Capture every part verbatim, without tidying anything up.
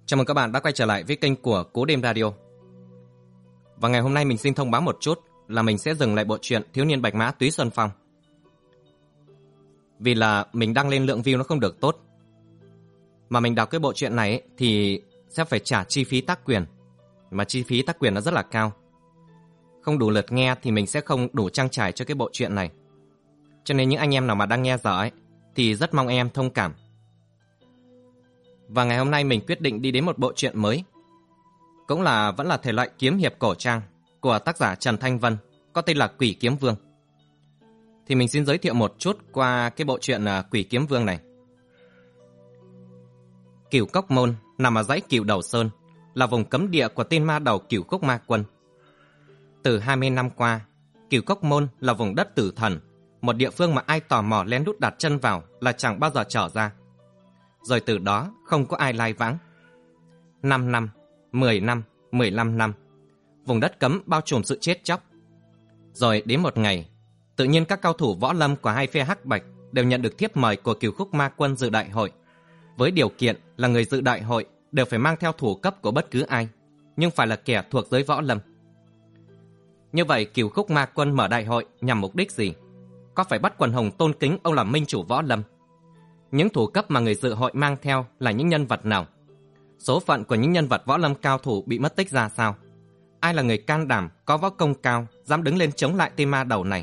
Chào mừng các bạn đã quay trở lại với kênh của Cố Đêm Radio. Và ngày hôm nay mình xin thông báo một chút là mình sẽ dừng lại bộ truyện Thiếu niên Bạch Mã Túy Xuân Phong. Vì là mình đăng lên lượng view nó không được tốt. Mà mình đọc cái bộ truyện này ấy, thì sẽ phải trả chi phí tác quyền. Mà chi phí tác quyền nó rất là cao. Không đủ lượt nghe thì mình sẽ không đủ trang trải cho cái bộ truyện này. Cho nên những anh em nào mà đang nghe giờ ấy thì rất mong anh em thông cảm. Và ngày hôm nay mình quyết định đi đến một bộ truyện mới. Cũng là vẫn là thể loại kiếm hiệp cổ trang của tác giả Trần Thanh Vân, có tên là Quỷ Kiếm Vương. Thì mình xin giới thiệu một chút qua cái bộ truyện Quỷ Kiếm Vương này. Cửu Cốc Môn nằm ở dãy Cửu Đầu Sơn, là vùng cấm địa của tên ma đầu Cửu Cốc Ma Quân. Từ hai mươi năm qua, Cửu Cốc Môn là vùng đất tử thần, một địa phương mà ai tò mò lén lút đặt chân vào là chẳng bao giờ trở ra. Rồi từ đó không có ai lai vãng. Năm năm, mười năm, mười lăm năm, vùng đất cấm bao trùm sự chết chóc. Rồi đến một ngày, tự nhiên các cao thủ võ lâm của hai phe hắc bạch đều nhận được thiếp mời của Cửu Khúc Ma Quân dự đại hội, với điều kiện là người dự đại hội đều phải mang theo thủ cấp của bất cứ ai, nhưng phải là kẻ thuộc giới võ lâm. Như vậy Cửu Khúc Ma Quân mở đại hội nhằm mục đích gì? Có phải bắt quần hùng tôn kính ông là minh chủ võ lâm? Những thủ cấp mà người dự hội mang theo là những nhân vật nào? Số phận của những nhân vật võ lâm cao thủ bị mất tích ra sao? Ai là người can đảm, có võ công cao, dám đứng lên chống lại tên ma đầu này?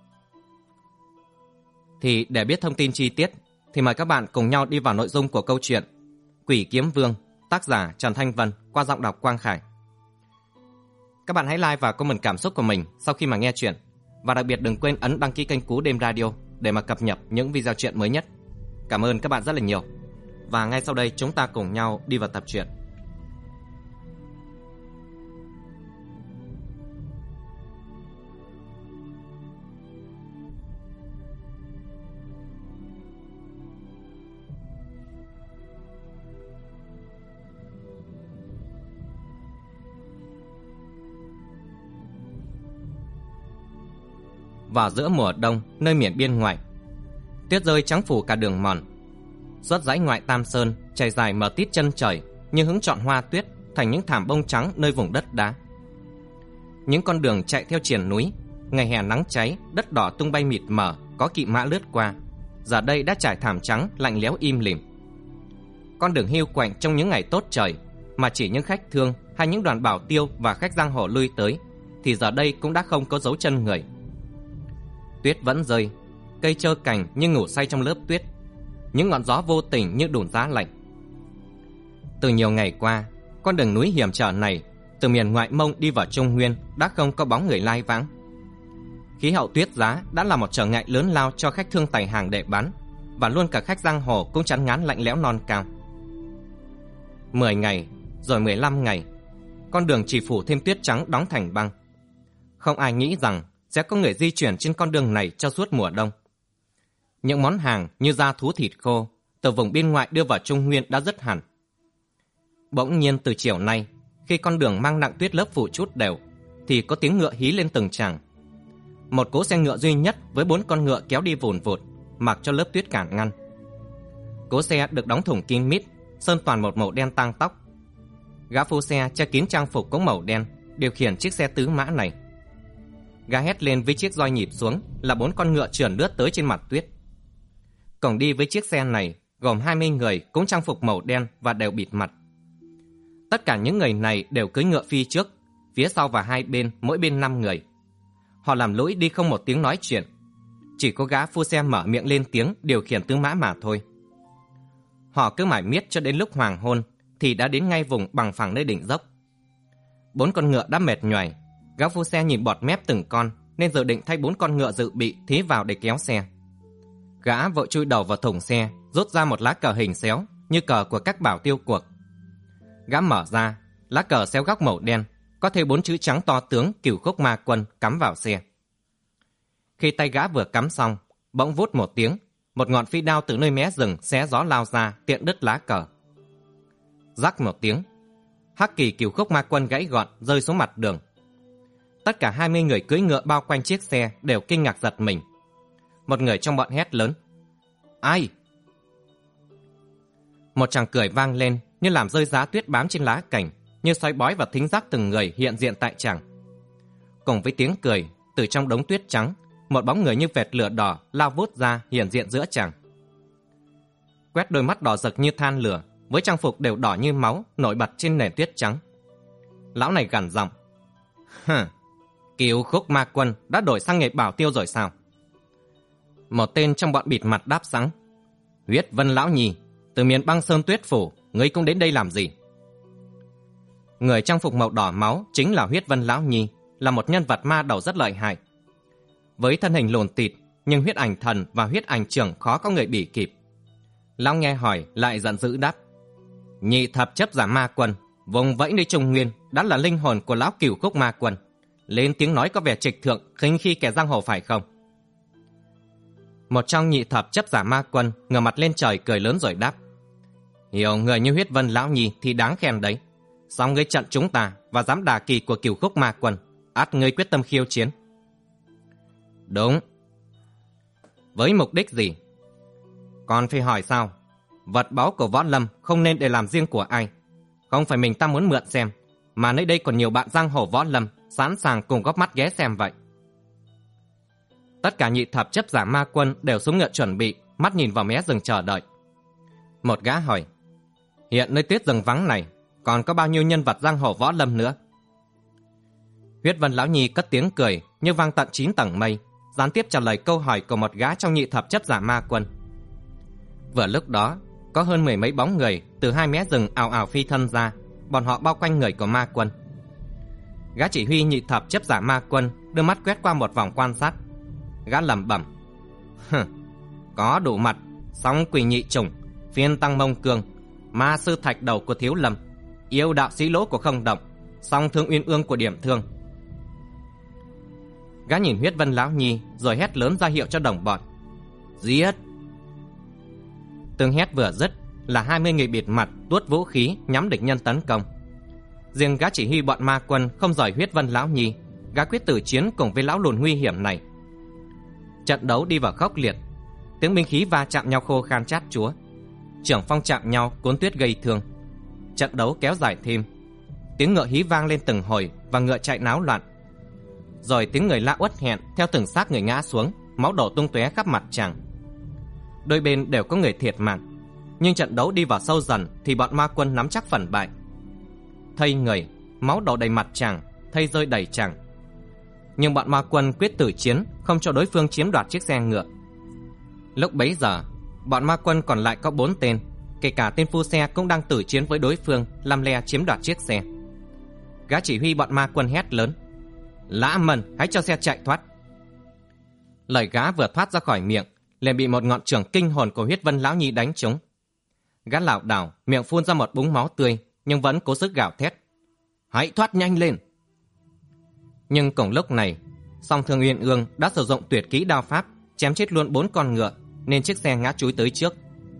Thì để biết thông tin chi tiết, thì mời các bạn cùng nhau đi vào nội dung của câu chuyện Quỷ Kiếm Vương, tác giả Trần Thanh Vân, qua giọng đọc Quang Khải. Các bạn hãy like và comment cảm xúc của mình sau khi mà nghe chuyện. Và đặc biệt đừng quên ấn đăng ký kênh Cú Đêm Radio để mà cập nhật những video truyện mới nhất. Cảm ơn các bạn rất là nhiều. Và ngay sau đây chúng ta cùng nhau đi vào tập truyện. Vào giữa mùa đông, nơi miền biên ngoại, tuyết rơi trắng phủ cả đường mòn. Suốt dãy ngoại Tam Sơn trải dài mờ tít chân trời như hứng trọn hoa tuyết thành những thảm bông trắng nơi vùng đất đá. Những con đường chạy theo triền núi, ngày hè nắng cháy, đất đỏ tung bay mịt mờ, có kỵ mã lướt qua, giờ đây đã trải thảm trắng lạnh lẽo im lìm. Con đường hiu quạnh trong những ngày tốt trời, mà chỉ những khách thương hay những đoàn bảo tiêu và khách giang hồ lui tới, thì giờ đây cũng đã không có dấu chân người. Tuyết vẫn rơi, cây trơ cành như ngủ say trong lớp tuyết, những ngọn gió vô tình như đùn giá lạnh. Từ nhiều ngày qua, con đường núi hiểm trở này từ miền ngoại Mông đi vào Trung Nguyên đã không có bóng người lai vãng. Khí hậu tuyết giá đã là một trở ngại lớn lao cho khách thương tày hàng để bán, và luôn cả khách giang hồ cũng chán ngán lạnh lẽo non cao. Mười ngày, rồi mười lăm ngày, con đường chỉ phủ thêm tuyết trắng đóng thành băng. Không ai nghĩ rằng sẽ có người di chuyển trên con đường này cho suốt mùa đông. Những món hàng như da thú thịt khô từ vùng biên ngoại đưa vào Trung Nguyên đã dứt hẳn. Bỗng nhiên từ chiều nay, khi con đường mang nặng tuyết lớp phủ chút đều, thì có tiếng ngựa hí lên từng tràng. Một cỗ xe ngựa duy nhất với bốn con ngựa kéo đi vùn vụt, mặc cho lớp tuyết cản ngăn. Cỗ xe được đóng thùng kín mít, sơn toàn một màu đen tang tóc. Gã phu xe che kín trang phục cũng màu đen, điều khiển chiếc xe tứ mã này. Gã hét lên với chiếc roi nhịp xuống là bốn con ngựa trườn lướt tới trên mặt tuyết. Cùng đi với chiếc xe này gồm hai mươi người cũng trang phục màu đen và đều bịt mặt. Tất cả những người này đều cưỡi ngựa phi trước, phía sau và hai bên mỗi bên năm người. Họ làm lũi đi không một tiếng nói chuyện. Chỉ có gã phu xe mở miệng lên tiếng điều khiển tứ mã mà thôi. Họ cứ mải miết cho đến lúc hoàng hôn thì đã đến ngay vùng bằng phẳng nơi đỉnh dốc. Bốn con ngựa đã mệt nhoài. Gã phu xe nhìn bọt mép từng con nên dự định thay bốn con ngựa dự bị thí vào để kéo xe. Gã vội chui đầu vào thùng xe, rút ra một lá cờ hình xéo như cờ của các bảo tiêu cuộc. Gã mở ra, lá cờ xéo góc màu đen, có thêm bốn chữ trắng to tướng Cửu Khúc Ma Quân cắm vào xe. Khi tay gã vừa cắm xong, bỗng vút một tiếng, một ngọn phi đao từ nơi mé rừng xé gió lao ra tiện đứt lá cờ. Rắc một tiếng, hắc kỳ Cửu Khúc Ma Quân gãy gọn rơi xuống mặt đường. Tất cả hai mươi người cưỡi ngựa bao quanh chiếc xe đều kinh ngạc giật mình. Một người trong bọn hét lớn: "Ai?" Một tràng cười vang lên, như làm rơi giá tuyết bám trên lá cành, như soi bói vào thính giác từng người hiện diện tại tràng. Cùng với tiếng cười, từ trong đống tuyết trắng, một bóng người như vệt lửa đỏ lao vút ra hiện diện giữa tràng. Quét đôi mắt đỏ rực như than lửa, với trang phục đều đỏ như máu nổi bật trên nền tuyết trắng. Lão này gằn giọng: "Hừ, Cửu Khúc Ma Quân đã đổi sang nghề bảo tiêu rồi sao?" Một tên trong bọn bịt mặt đáp sẵn: "Huyết Vân lão nhì, từ miền băng sơn tuyết phủ, ngươi cũng đến đây làm gì?" Người trang phục màu đỏ máu chính là Huyết Vân lão nhì, là một nhân vật ma đầu rất lợi hại. Với thân hình lồn tịt, nhưng huyết ảnh thần và huyết ảnh trưởng khó có người bỉ kịp. Lão nghe hỏi lại giận dữ đáp: "Nhị thập chấp giả ma quân, vùng vẫy nơi Trung Nguyên đã là linh hồn của lão Cửu Khúc Ma Quân. Lên tiếng nói có vẻ trịch thượng, khinh khi kẻ giang hồ phải không?" Một trong nhị thập chấp giả ma quân ngửa mặt lên trời cười lớn rồi đáp: "Hiểu người như Huyết Vân lão nhì thì đáng khen đấy. Song ngươi trận chúng ta và dám đả kỳ của Cửu Khúc Ma Quân, ắt ngươi quyết tâm khiêu chiến." "Đúng." "Với mục đích gì?" "Còn phải hỏi sao? Vật báu của võ lâm không nên để làm riêng của ai. Không phải mình ta muốn mượn xem, mà nơi đây còn nhiều bạn giang hồ võ lâm sẵn sàng cùng góp mắt ghé xem vậy." Tất cả nhị thập chấp giả ma quân đều xuống ngựa chuẩn bị, mắt nhìn vào mé rừng chờ đợi. Một gã hỏi: "Hiện nơi tuyết rừng vắng này còn có bao nhiêu nhân vật giang hồ võ lâm nữa?" Huyết Vân lão nhi cất tiếng cười như vang tận chín tầng mây, gián tiếp trả lời câu hỏi của một gã trong nhị thập chấp giả ma quân. Vừa lúc đó, có hơn mười mấy bóng người từ hai mé rừng ào ào phi thân ra, bọn họ bao quanh người của ma quân. Gã chỉ huy nhị thập chấp giả ma quân đưa mắt quét qua một vòng quan sát. Gã lẩm bẩm: "Hừ, có đủ mặt, song quỷ nhị trùng, phiên tăng mông cương, ma sư thạch đầu của Thiếu Lâm, yêu đạo sĩ lỗ của Không Động, song thương uyên ương của Điểm Thương." Gã nhìn Huyết Vân lão nhi rồi hét lớn ra hiệu cho đồng bọn: "Giết!" Tiếng hét vừa dứt là hai mươi người bịt mặt tuốt vũ khí nhắm địch nhân tấn công. Riêng gã chỉ huy bọn ma quân không giỏi Huyết Vân lão nhi, gã quyết tử chiến cùng với lão lùn nguy hiểm này. Trận đấu đi vào khốc liệt, tiếng binh khí va chạm nhau khô khan chát chúa, trưởng phong chạm nhau cuốn tuyết gây thương. Trận đấu kéo dài thêm, tiếng ngựa hí vang lên từng hồi và ngựa chạy náo loạn. Rồi tiếng người la uất hẹn theo từng xác người ngã xuống, máu đổ tung tóe khắp mặt tràng. Đôi bên đều có người thiệt mạng, nhưng trận đấu đi vào sâu dần thì bọn ma quân nắm chắc phần bại. Thây người, máu đổ đầy mặt tràng, thây rơi đầy tràng. Nhưng bọn ma quân quyết tử chiến, không cho đối phương chiếm đoạt chiếc xe ngựa. Lúc bấy giờ, bọn ma quân còn lại có bốn tên, kể cả tên phu xe cũng đang tử chiến với đối phương, lăm le chiếm đoạt chiếc xe. Gã chỉ huy bọn ma quân hét lớn: "Lã Mần, hãy cho xe chạy thoát!" Lời gã vừa thoát ra khỏi miệng liền bị một ngọn chưởng kinh hồn của Huyết Vân lão nhi đánh trúng. Gã lảo đảo, miệng phun ra một búng máu tươi, nhưng vẫn cố sức gào thét: "Hãy thoát nhanh lên!" Nhưng cùng lúc này, Song Thương Uyên Ương đã sử dụng tuyệt kỹ đao pháp chém chết luôn bốn con ngựa, nên chiếc xe ngã chúi tới trước.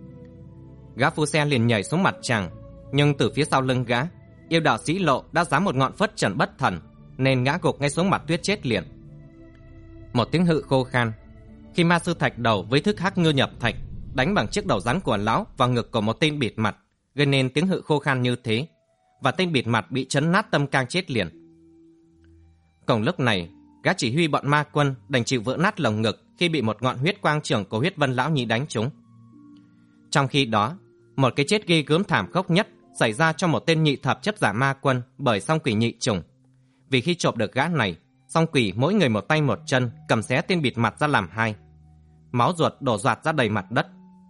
Gã phu xe liền nhảy xuống mặt tràng, nhưng từ phía sau lưng gã, yêu đạo sĩ Lộ đã giáng một ngọn phất trần bất thần, nên ngã gục ngay xuống mặt tuyết chết liền. Một tiếng hự khô khan khi ma sư thạch đầu với thức hắc ngư nhập thạch đánh bằng chiếc đầu rắn của lão vào ngực của một tên bịt mặt, gây nên tiếng hự khô khan như thế, và tên bịt mặt bị chấn nát tâm can chết liền. Cùng lúc này, gã chỉ huy bọn ma quân đành chịu vỡ nát lồng ngực khi bị một ngọn huyết quang trưởng của Huyết Vân lão nhi đánh trúng. Trong khi đó, một cái chết ghê gớm thảm khốc nhất xảy ra cho một tên nhị thập chấp giả ma quân bởi song quỷ nhị trùng. Vì khi chộp được gã này, song quỷ mỗi người một tay một chân cầm xé tên bịt mặt ra làm hai. Máu ruột đổ rạt ra đầy mặt đất.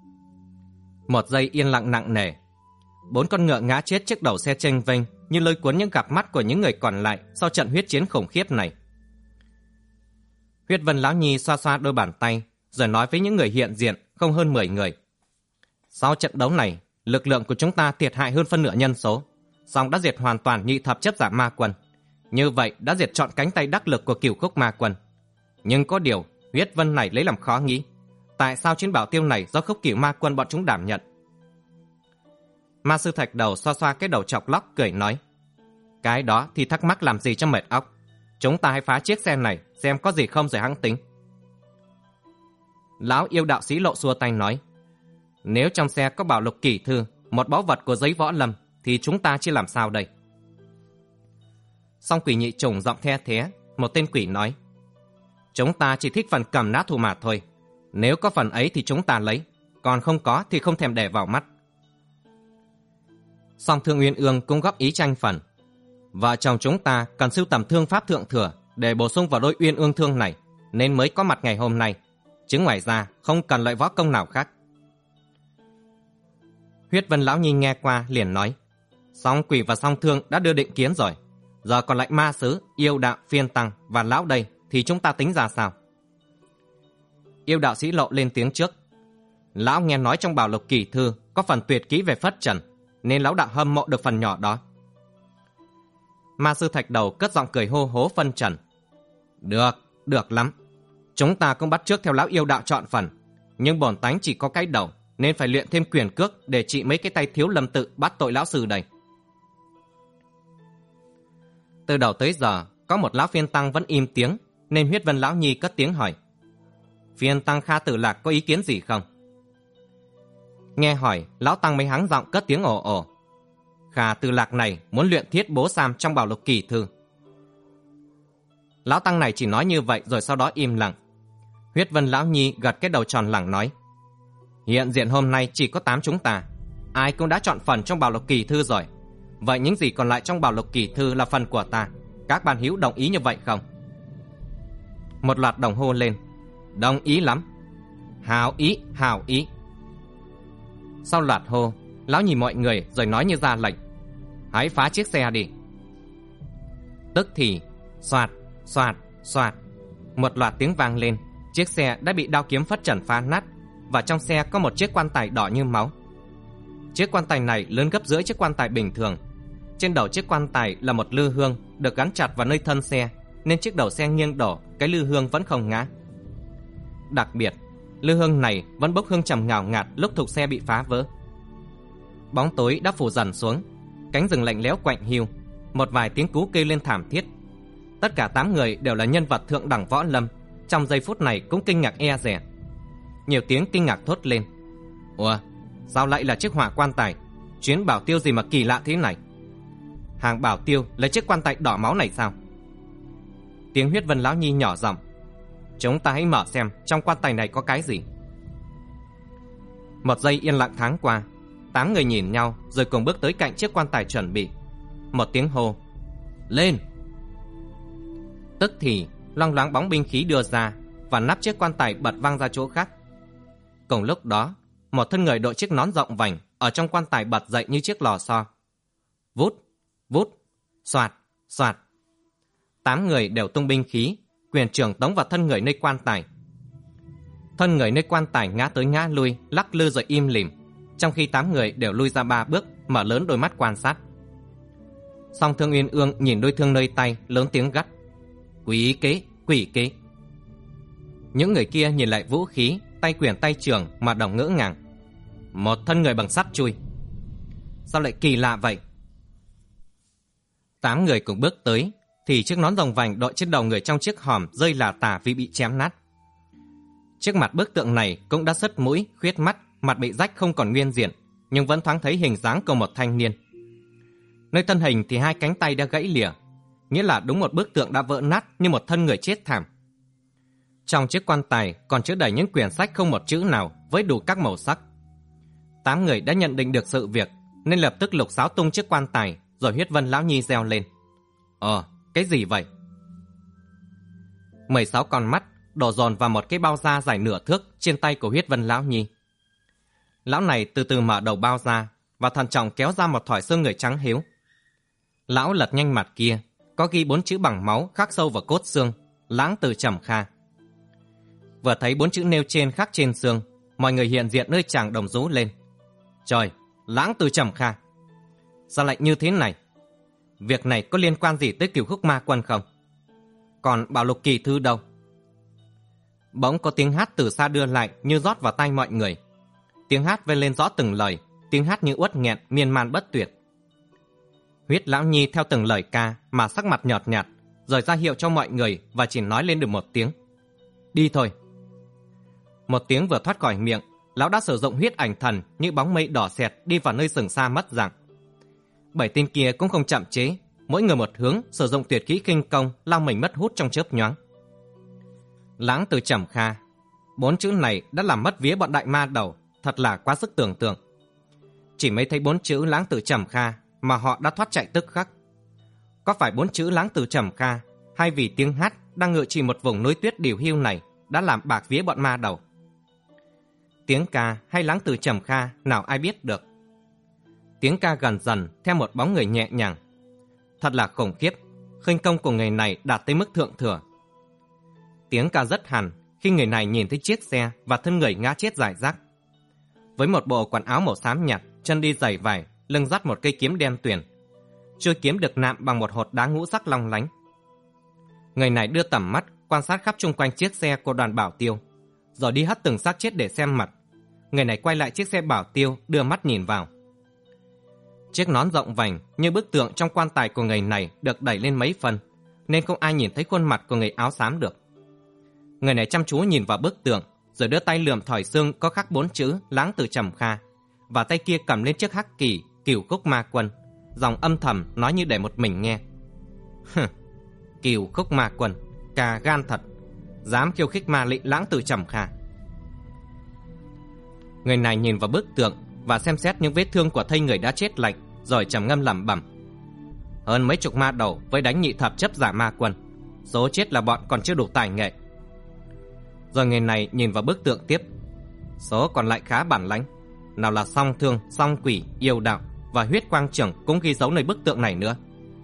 Một giây yên lặng nặng nề, bốn con ngựa ngã chết trước đầu xe chênh vênh như lôi cuốn những cặp mắt của những người còn lại sau trận huyết chiến khủng khiếp này. Huyết Vân lão nhi xoa xoa đôi bàn tay rồi nói với những người hiện diện không hơn mười người: "Sau trận đấu này, lực lượng của chúng ta thiệt hại hơn phân nửa nhân số, song đã diệt hoàn toàn nhị thập chấp giả ma quân. Như vậy đã diệt trọn cánh tay đắc lực của Cửu Khúc Ma Quân. Nhưng có điều, Huyết Vân này lấy làm khó nghĩ, tại sao chuyến bảo tiêu này do Khúc Cửu Ma Quân bọn chúng đảm nhận?" Ma sư thạch đầu xoa xoa cái đầu chọc lóc cười nói: "Cái đó thì thắc mắc làm gì cho mệt óc. Chúng ta hãy phá chiếc xe này xem có gì không rồi hẵng tính." Lão yêu đạo sĩ Lộ xua tay nói: "Nếu trong xe có bảo lục kỷ thư, một báu vật của giấy võ lâm, thì chúng ta chia làm sao đây? Song quỷ nhị trùng giọng the thé, một tên quỷ nói: chúng ta chỉ thích phần cầm nã thủ mà thôi. Nếu có phần ấy thì chúng ta lấy, còn không có thì không thèm để vào mắt. Song Thương Uyên Ương cũng góp ý tranh phần. Vợ chồng chúng ta cần sưu tầm thương pháp thượng thừa để bổ sung vào đôi Uyên Ương thương này, nên mới có mặt ngày hôm nay, chứ ngoài ra không cần loại võ công nào khác. Huyết Vân Lão Nhi nghe qua liền nói: Song quỷ và Song Thương đã đưa định kiến rồi, giờ còn lại ma sứ, yêu đạo, phiên tăng và lão đây thì chúng ta tính ra sao? Yêu đạo sĩ Lộ lên tiếng trước: lão nghe nói trong Bảo Lộc Kỳ Thư có phần tuyệt kỹ về phất trần, nên lão đạo hâm mộ được phần nhỏ đó. Ma sư Thạch Đầu cất giọng cười hô hố phân trần: được, được lắm. Chúng ta cũng bắt chước theo lão yêu đạo chọn phần, nhưng bổn tánh chỉ có cái đầu, nên phải luyện thêm quyền cước để trị mấy cái tay thiếu lâm tự bắt tội lão sư đây. Từ đầu tới giờ có một lão phiên tăng vẫn im tiếng, nên Huyết Vân Lão Nhi cất tiếng hỏi: phiên tăng Kha Tử Lạc có ý kiến gì không? Nghe hỏi, lão tăng mới hắng giọng cất tiếng ồ ồ: Kha Tử Lạc này muốn luyện thiết bố sam trong Bảo Lộc Kỳ Thư. Lão tăng này chỉ nói như vậy rồi sau đó im lặng. Huyết Vân Lão Nhi gật cái đầu tròn lẳng nói: hiện diện hôm nay chỉ có tám chúng ta, ai cũng đã chọn phần trong Bảo Lộc Kỳ Thư rồi. Vậy những gì còn lại trong Bảo Lộc Kỳ Thư là phần của ta. Các bạn hữu đồng ý như vậy không? Một loạt đồng hô lên: đồng ý lắm. Hào ý, hào ý. Sau loạt hô, lão nhìn mọi người rồi nói như ra lệnh: hãy phá chiếc xe đi. Tức thì xoạt, xoạt, xoạt, một loạt tiếng vang lên. Chiếc xe đã bị đao kiếm phất trần phá nát, và trong xe có một chiếc quan tài đỏ như máu. Chiếc quan tài này lớn gấp rưỡi chiếc quan tài bình thường. Trên đầu chiếc quan tài là một lư hương được gắn chặt vào nơi thân xe, nên chiếc đầu xe nghiêng đổ, cái lư hương vẫn không ngã. Đặc biệt, lư hương này vẫn bốc hương trầm ngào ngạt lúc thục xe bị phá vỡ. Bóng tối đã phủ dần xuống, cánh rừng lạnh lẽo quạnh hiu, một vài tiếng cú kêu lên thảm thiết. Tất cả tám người đều là nhân vật thượng đẳng võ lâm, trong giây phút này cũng kinh ngạc e dè. Nhiều tiếng kinh ngạc thốt lên: ủa, sao lại là chiếc hỏa quan tài? Chuyến bảo tiêu gì mà kỳ lạ thế này? Hàng bảo tiêu lấy chiếc quan tài đỏ máu này sao? Tiếng Huyết Vân Lão Nhi nhỏ giọng: chúng ta hãy mở xem trong quan tài này có cái gì. Một giây yên lặng thoáng qua, tám người nhìn nhau rồi cùng bước tới cạnh chiếc quan tài chuẩn bị. Một tiếng hô: lên! Tức thì loang loáng bóng binh khí đưa ra, và nắp chiếc quan tài bật văng ra chỗ khác. Cùng lúc đó, một thân người đội chiếc nón rộng vành ở trong quan tài bật dậy như chiếc lò xo. Vút, vút, xoạt, xoạt. Tám người đều tung binh khí, quyền trường tống vào thân người nơi quan tài. Thân người nơi quan tài ngã tới ngã lui, lắc lư rồi im lìm, trong khi tám người đều lui ra ba bước, mở lớn đôi mắt quan sát. Song Thương Uyên Ương nhìn đôi thương nơi tay, lớn tiếng gắt: quỷ kế, quỷ kế. Những người kia nhìn lại vũ khí, tay quyền tay trường mà đồng ngỡ ngàng. Một thân người bằng sắt chui, sao lại kỳ lạ vậy? Tám người cùng bước tới, thì chiếc nón rồng vành đội trên đầu người trong chiếc hòm rơi là tả vì bị chém nát. Trước mặt bức tượng này cũng đã sứt mũi, khuyết mắt, mặt bị rách không còn nguyên diện, nhưng vẫn thoáng thấy hình dáng của một thanh niên. Nơi thân hình thì hai cánh tay đã gãy lìa, nghĩa là đúng một bức tượng đã vỡ nát như một thân người chết thảm. Trong chiếc quan tài còn chứa đầy những quyển sách không một chữ nào với đủ các màu sắc. Tám người đã nhận định được sự việc, nên lập tức lục xáo tung chiếc quan tài, rồi Huyết Vân Lão Nhi reo lên: Ờ, cái gì vậy? mười sáu con mắt đổ dồn vào một cái bao da dài nửa thước trên tay của Huyết Vân Lão Nhi. Lão này từ từ mở đầu bao ra và thận trọng kéo ra một thỏi xương người trắng hiếu. Lão lật nhanh mặt kia, có ghi bốn chữ bằng máu khắc sâu vào cốt xương: Lãng Từ Trầm Kha. Vừa thấy bốn chữ nêu trên khắc trên xương, mọi người hiện diện nơi chàng đồng rú lên: Trời, Lãng Từ Trầm Kha! Sao lại như thế này? Việc này có liên quan gì tới Cửu Khúc Ma Quân không? Còn Bảo Lục Kỳ Thư đâu? Bỗng có tiếng hát từ xa đưa lại như rót vào tai mọi người. Tiếng hát vang lên rõ từng lời, tiếng hát như uất nghẹn miên man bất tuyệt. Huyết Lão Nhi theo từng lời ca mà sắc mặt nhợt nhạt, rồi ra hiệu cho mọi người và chỉ nói lên được một tiếng: Đi thôi. Một tiếng vừa thoát khỏi miệng, lão đã sử dụng huyết ảnh thần như bóng mây đỏ xẹt đi vào nơi sừng xa mất dạng. Bảy tên kia cũng không chậm chế, mỗi người một hướng, sử dụng tuyệt kỹ khinh công, lao mình mất hút trong chớp nhoáng. Lãng Tử Trầm Kha, bốn chữ này đã làm mất vía bọn đại ma đầu, thật là quá sức tưởng tượng. Chỉ mới thấy bốn chữ Lãng Tử Trầm Kha mà họ đã thoát chạy tức khắc. Có phải bốn chữ Lãng Tử Trầm Kha hay vì tiếng hát đang ngự trị một vùng núi tuyết điều hưu này đã làm bạc vía bọn ma đầu? Tiếng ca hay Lãng Tử Trầm Kha nào ai biết được. Tiếng ca gần dần theo một bóng người nhẹ nhàng. Thật là khủng khiếp, khinh công của người này đạt tới mức thượng thừa. Tiếng ca rất hằn khi người này nhìn thấy chiếc xe và thân người ngã chết rải rác. Với một bộ quần áo màu xám nhạt, chân đi giày vải, lưng dắt một cây kiếm đen tuyền. Chuôi kiếm được nạm bằng một hột đá ngũ sắc long lánh. Người này đưa tầm mắt quan sát khắp chung quanh chiếc xe của đoàn Bảo Tiêu, rồi đi hất từng xác chết để xem mặt. Người này quay lại chiếc xe Bảo Tiêu, đưa mắt nhìn vào. Chiếc nón rộng vành như bức tượng trong quan tài của người này được đẩy lên mấy phần, nên không ai nhìn thấy khuôn mặt của người áo xám được. Người này chăm chú nhìn vào bức tượng, rồi đưa tay lườm thỏi xương có khắc bốn chữ Lãng Tử Trầm Kha, và tay kia cầm lên chiếc hắc kỳ Cửu Khúc Ma Quân, giọng âm thầm nói như để một mình nghe. Hừ, Cửu Khúc Ma Quân, cà gan thật, dám khiêu khích ma lị Lãng Tử Trầm Kha. Người này nhìn vào bức tượng và xem xét những vết thương của thây người đã chết lạnh, rồi trầm ngâm lẩm bẩm. Hơn mấy chục ma đầu với đánh nhị thập chấp giả ma quân, số chết là bọn còn chưa đủ tài nghệ. Rồi người này nhìn vào bức tượng tiếp. Số còn lại khá bản lãnh, nào là song thương, song quỷ, yêu đạo và huyết quang trưởng cũng ghi dấu nơi bức tượng này nữa.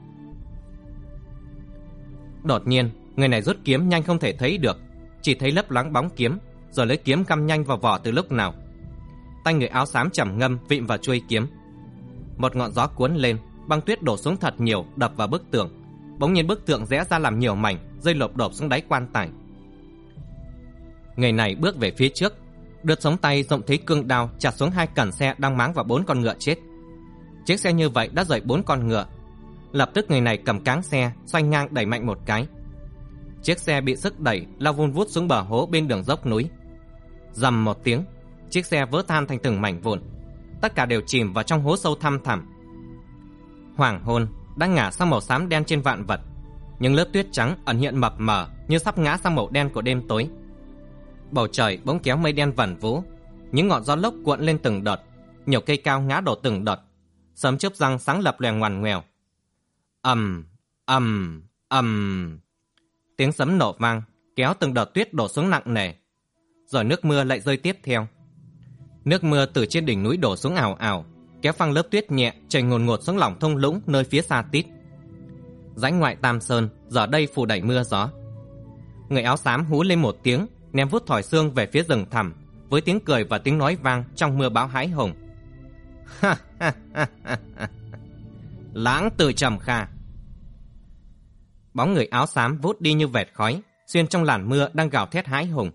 Đột nhiên, người này rút kiếm nhanh không thể thấy được, chỉ thấy lấp loáng bóng kiếm, rồi lấy kiếm găm nhanh vào vỏ từ lúc nào. Tay người áo xám trầm ngâm vịn vào chuôi kiếm. Một ngọn gió cuốn lên, băng tuyết đổ xuống thật nhiều, đập vào bức tượng. Bỗng nhiên bức tượng rẽ ra làm nhiều mảnh, rơi lộp đổ xuống đáy quan tài. Người này bước về phía trước, đưa sống tay rộng thấy cương đao chặt xuống hai cẳng xe đang máng vào bốn con ngựa chết. Chiếc xe như vậy đã rời bốn con ngựa. Lập tức người này cầm cáng xe xoay ngang đẩy mạnh một cái. Chiếc xe bị sức đẩy lao vun vút xuống bờ hố bên đường dốc núi. Rầm một tiếng, chiếc xe vỡ tan thành từng mảnh vụn. Tất cả đều chìm vào trong hố sâu thăm thẳm. Hoàng hôn đã ngả sang màu xám đen trên vạn vật, những lớp tuyết trắng ẩn hiện mập mờ như sắp ngã sang màu đen của đêm tối. Bầu trời bỗng kéo mây đen vẩn vũ, những ngọn gió lốc cuộn lên từng đợt, nhiều cây cao ngã đổ từng đợt, sấm chớp giăng sáng lập lòe ngoằn ngoèo. Ầm, ầm, ầm, tiếng sấm nổ vang kéo từng đợt tuyết đổ xuống nặng nề. Rồi nước mưa lại rơi tiếp theo. Nước mưa từ trên đỉnh núi đổ xuống ào ào, kéo phăng lớp tuyết nhẹ chảy ngồn ngột xuống lòng thung lũng nơi phía xa tít. Dãy ngoại Tam Sơn giờ đây phủ đầy mưa gió. Người áo xám hú lên một tiếng, ném vút thỏi xương về phía rừng thẳm, với tiếng cười và tiếng nói vang trong mưa bão hãi hùng. Ha ha ha ha ha. Lãng Tử Trầm Kha. Bóng người áo xám vút đi như vệt khói, xuyên trong làn mưa đang gào thét hãi hùng.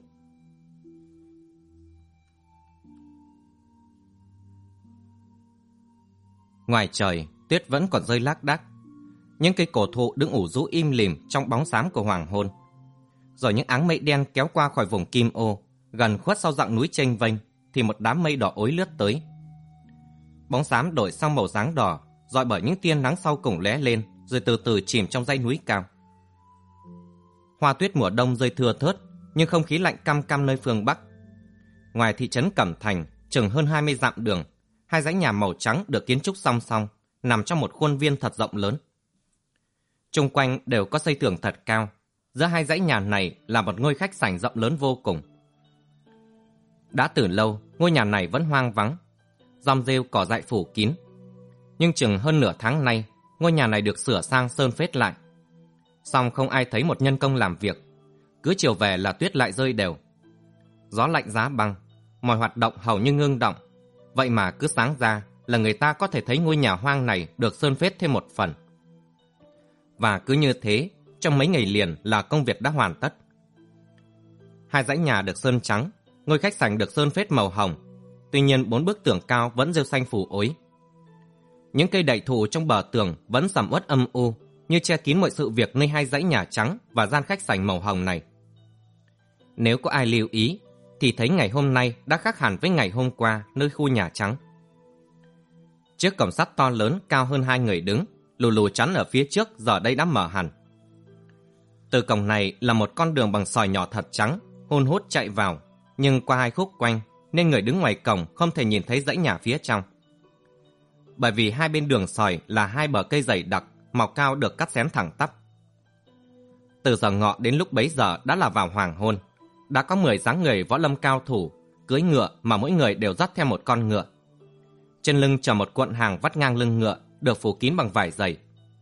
Ngoài trời, tuyết vẫn còn rơi lác đác. Những cây cổ thụ đứng ủ rũ im lìm trong bóng xám của hoàng hôn. Rồi những áng mây đen kéo qua khỏi vùng kim ô, gần khuất sau dặng núi chênh vênh, thì một đám mây đỏ ối lướt tới. Bóng xám đổi sang màu dáng đỏ, rọi bởi những tia nắng sau cùng lóe lên, rồi từ từ chìm trong dãy núi cao. Hoa tuyết mùa đông rơi thưa thớt, nhưng không khí lạnh căm căm nơi phương Bắc. Ngoài thị trấn Cẩm Thành, chừng hơn hai mươi dặm đường, hai dãy nhà màu trắng được kiến trúc song song, nằm trong một khuôn viên thật rộng lớn. Chung quanh đều có xây tường thật cao. Giữa hai dãy nhà này là một ngôi khách sảnh rộng lớn vô cùng. Đã từ lâu, ngôi nhà này vẫn hoang vắng, rong rêu cỏ dại phủ kín. Nhưng chừng hơn nửa tháng nay, ngôi nhà này được sửa sang sơn phết lại. Song không ai thấy một nhân công làm việc. Cứ chiều về là tuyết lại rơi đều. Gió lạnh giá băng, mọi hoạt động hầu như ngưng động. Vậy mà cứ sáng ra là người ta có thể thấy ngôi nhà hoang này được sơn phết thêm một phần. Và cứ như thế, trong mấy ngày liền là công việc đã hoàn tất. Hai dãy nhà được sơn trắng, ngôi khách sảnh được sơn phết màu hồng. Tuy nhiên bốn bức tường cao vẫn rêu xanh phủ ối. Những cây đại thụ trong bờ tường vẫn sầm uất âm u, như che kín mọi sự việc nơi hai dãy nhà trắng và gian khách sảnh màu hồng này. Nếu có ai lưu ý, thì thấy ngày hôm nay đã khác hẳn với ngày hôm qua nơi khu nhà trắng. Chiếc cổng sắt to lớn cao hơn hai người đứng, lù lù chắn ở phía trước giờ đây đã mở hẳn. Từ cổng này là một con đường bằng sỏi nhỏ thật trắng, hun hút chạy vào, nhưng qua hai khúc quanh nên người đứng ngoài cổng không thể nhìn thấy dãy nhà phía trong. Bởi vì hai bên đường sỏi là hai bờ cây dày đặc, mọc cao được cắt xén thẳng tắp. Từ giờ ngọ đến lúc bấy giờ đã là vào hoàng hôn, đã có mười dáng người võ lâm cao thủ cưỡi ngựa mà mỗi người đều dắt theo một con ngựa. Trên lưng chở một cuộn hàng vắt ngang lưng ngựa, được phủ kín bằng vải dày.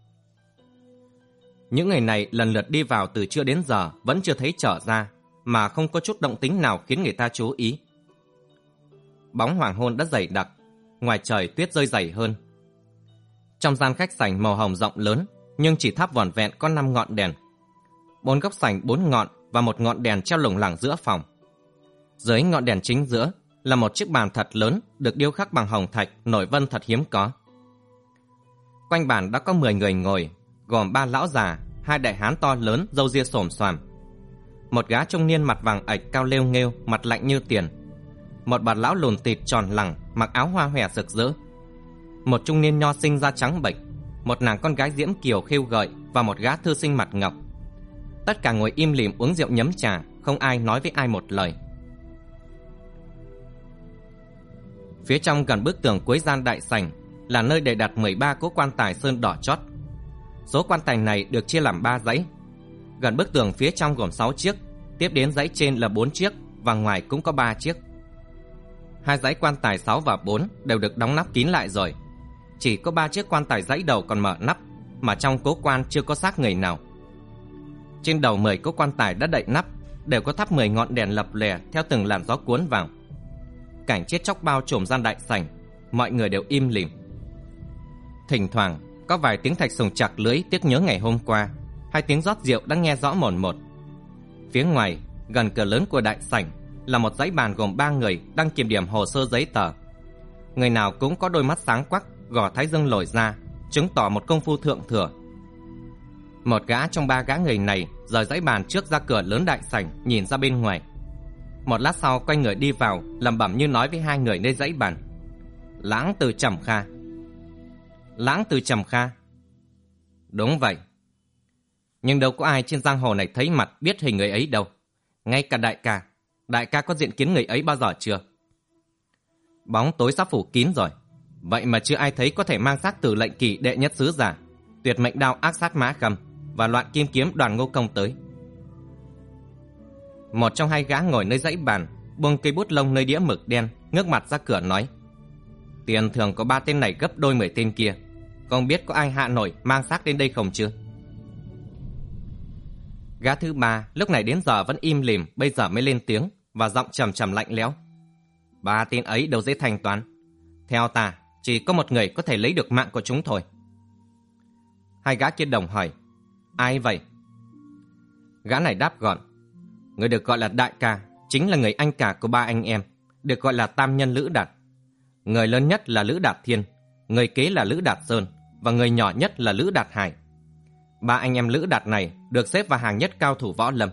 Những người này lần lượt đi vào từ trưa đến giờ vẫn chưa thấy trở ra, mà không có chút động tĩnh nào khiến người ta chú ý. Bóng hoàng hôn đã dày đặc, ngoài trời tuyết rơi dày hơn. Trong gian khách sảnh màu hồng rộng lớn, nhưng chỉ thắp vỏn vẹn có năm ngọn đèn. Bốn góc sảnh bốn ngọn và một ngọn đèn treo lủng lẳng giữa phòng. Dưới ngọn đèn chính giữa là một chiếc bàn thật lớn được điêu khắc bằng hồng thạch nổi vân thật hiếm có. Quanh bàn đã có mười người ngồi, gồm ba lão già, hai đại hán to lớn râu ria xồm xoàm, một gã trung niên mặt vàng ạch cao lêu nghêu, mặt lạnh như tiền, một bà lão lùn tịt tròn lẳng mặc áo hoa hòe rực rỡ, một trung niên nho sinh da trắng bệch, một nàng con gái diễm kiều khêu gợi và một gã thư sinh mặt ngọc. Tất cả ngồi im lìm uống rượu nhấm trà, không ai nói với ai một lời. Phía trong gần bức tường cuối gian đại sảnh là nơi để đặt mười ba cỗ quan tài sơn đỏ chót. Số quan tài này được chia làm ba dãy. Gần bức tường phía trong gồm sáu chiếc, tiếp đến dãy trên là bốn chiếc và ngoài cũng có ba chiếc. Hai dãy quan tài sáu và bốn đều được đóng nắp kín lại rồi. Chỉ có ba chiếc quan tài dãy đầu còn mở nắp, mà trong cố quan chưa có xác người nào. Trên đầu mười cỗ quan tài đã đậy nắp, đều có thắp mười ngọn đèn lập lè theo từng làn gió cuốn vào. Cảnh chết chóc bao trùm gian đại sảnh, mọi người đều im lìm. Thỉnh thoảng có vài tiếng thạch sùng chặt lưỡi tiếc nhớ ngày hôm qua, hai tiếng rót rượu đã nghe rõ mồn một. Phía ngoài, gần cửa lớn của đại sảnh là một dãy bàn gồm ba người đang kiểm điểm hồ sơ giấy tờ. Người nào cũng có đôi mắt sáng quắc, gò thái dương lồi ra, chứng tỏ một công phu thượng thừa. Một gã trong ba gã người này rời dãy bàn trước ra cửa lớn đại sảnh, nhìn ra bên ngoài. Một lát sau quay người đi vào, lẩm bẩm như nói với hai người nơi dãy bàn: Lãng Từ Trầm Kha. Lãng Từ Trầm Kha? Đúng vậy. Nhưng đâu có ai trên giang hồ này thấy mặt biết hình người ấy đâu. Ngay cả đại ca, đại ca có diện kiến người ấy bao giờ chưa? Bóng tối sắp phủ kín rồi, vậy mà chưa ai thấy có thể mang xác Tử Lệnh Kỳ đệ nhất sứ giả, tuyệt mệnh đao ác sát mã khâm và loạn kim kiếm Đoàn Ngô Công tới. Một trong hai gã ngồi nơi dãy bàn, buông cây bút lông nơi đĩa mực đen, ngước mặt ra cửa nói: Tiền thưởng của ba tên này gấp đôi mười tên kia, không biết có ai hạ nổi mang xác đến đây không chưa? Gã thứ ba lúc này đến giờ vẫn im lìm, bây giờ mới lên tiếng và giọng trầm trầm lạnh lẽo: Ba tên ấy đâu dễ thanh toán. Theo ta, chỉ có một người có thể lấy được mạng của chúng thôi. Hai gã kia đồng hỏi: Ai vậy? Gã này đáp gọn: Người được gọi là đại ca chính là người anh cả của ba anh em, được gọi là tam nhân Lữ Đạt. Người lớn nhất là Lữ Đạt Thiên, người kế là Lữ Đạt Sơn và người nhỏ nhất là Lữ Đạt Hải. Ba anh em Lữ Đạt này được xếp vào hàng nhất cao thủ võ lâm.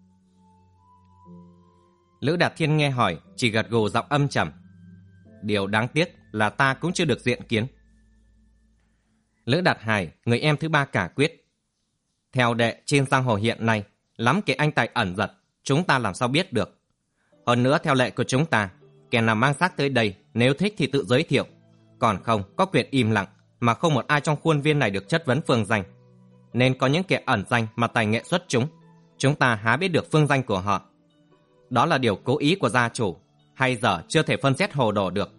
Lữ Đạt Thiên nghe hỏi chỉ gật gù giọng âm trầm: Điều đáng tiếc là ta cũng chưa được diện kiến. Lữ Đạt Hải, người em thứ ba cả quyết: Theo đệ, trên giang hồ hiện nay lắm kẻ anh tài ẩn giật, chúng ta làm sao biết được. Hơn nữa theo lệ của chúng ta, kẻ nào mang xác tới đây nếu thích thì tự giới thiệu, còn không có quyền im lặng, mà không một ai trong khuôn viên này được chất vấn phương danh. Nên có những kẻ ẩn danh mà tài nghệ xuất chúng, chúng ta há biết được phương danh của họ. Đó là điều cố ý của gia chủ, hay giờ chưa thể phân xét hồ đồ được.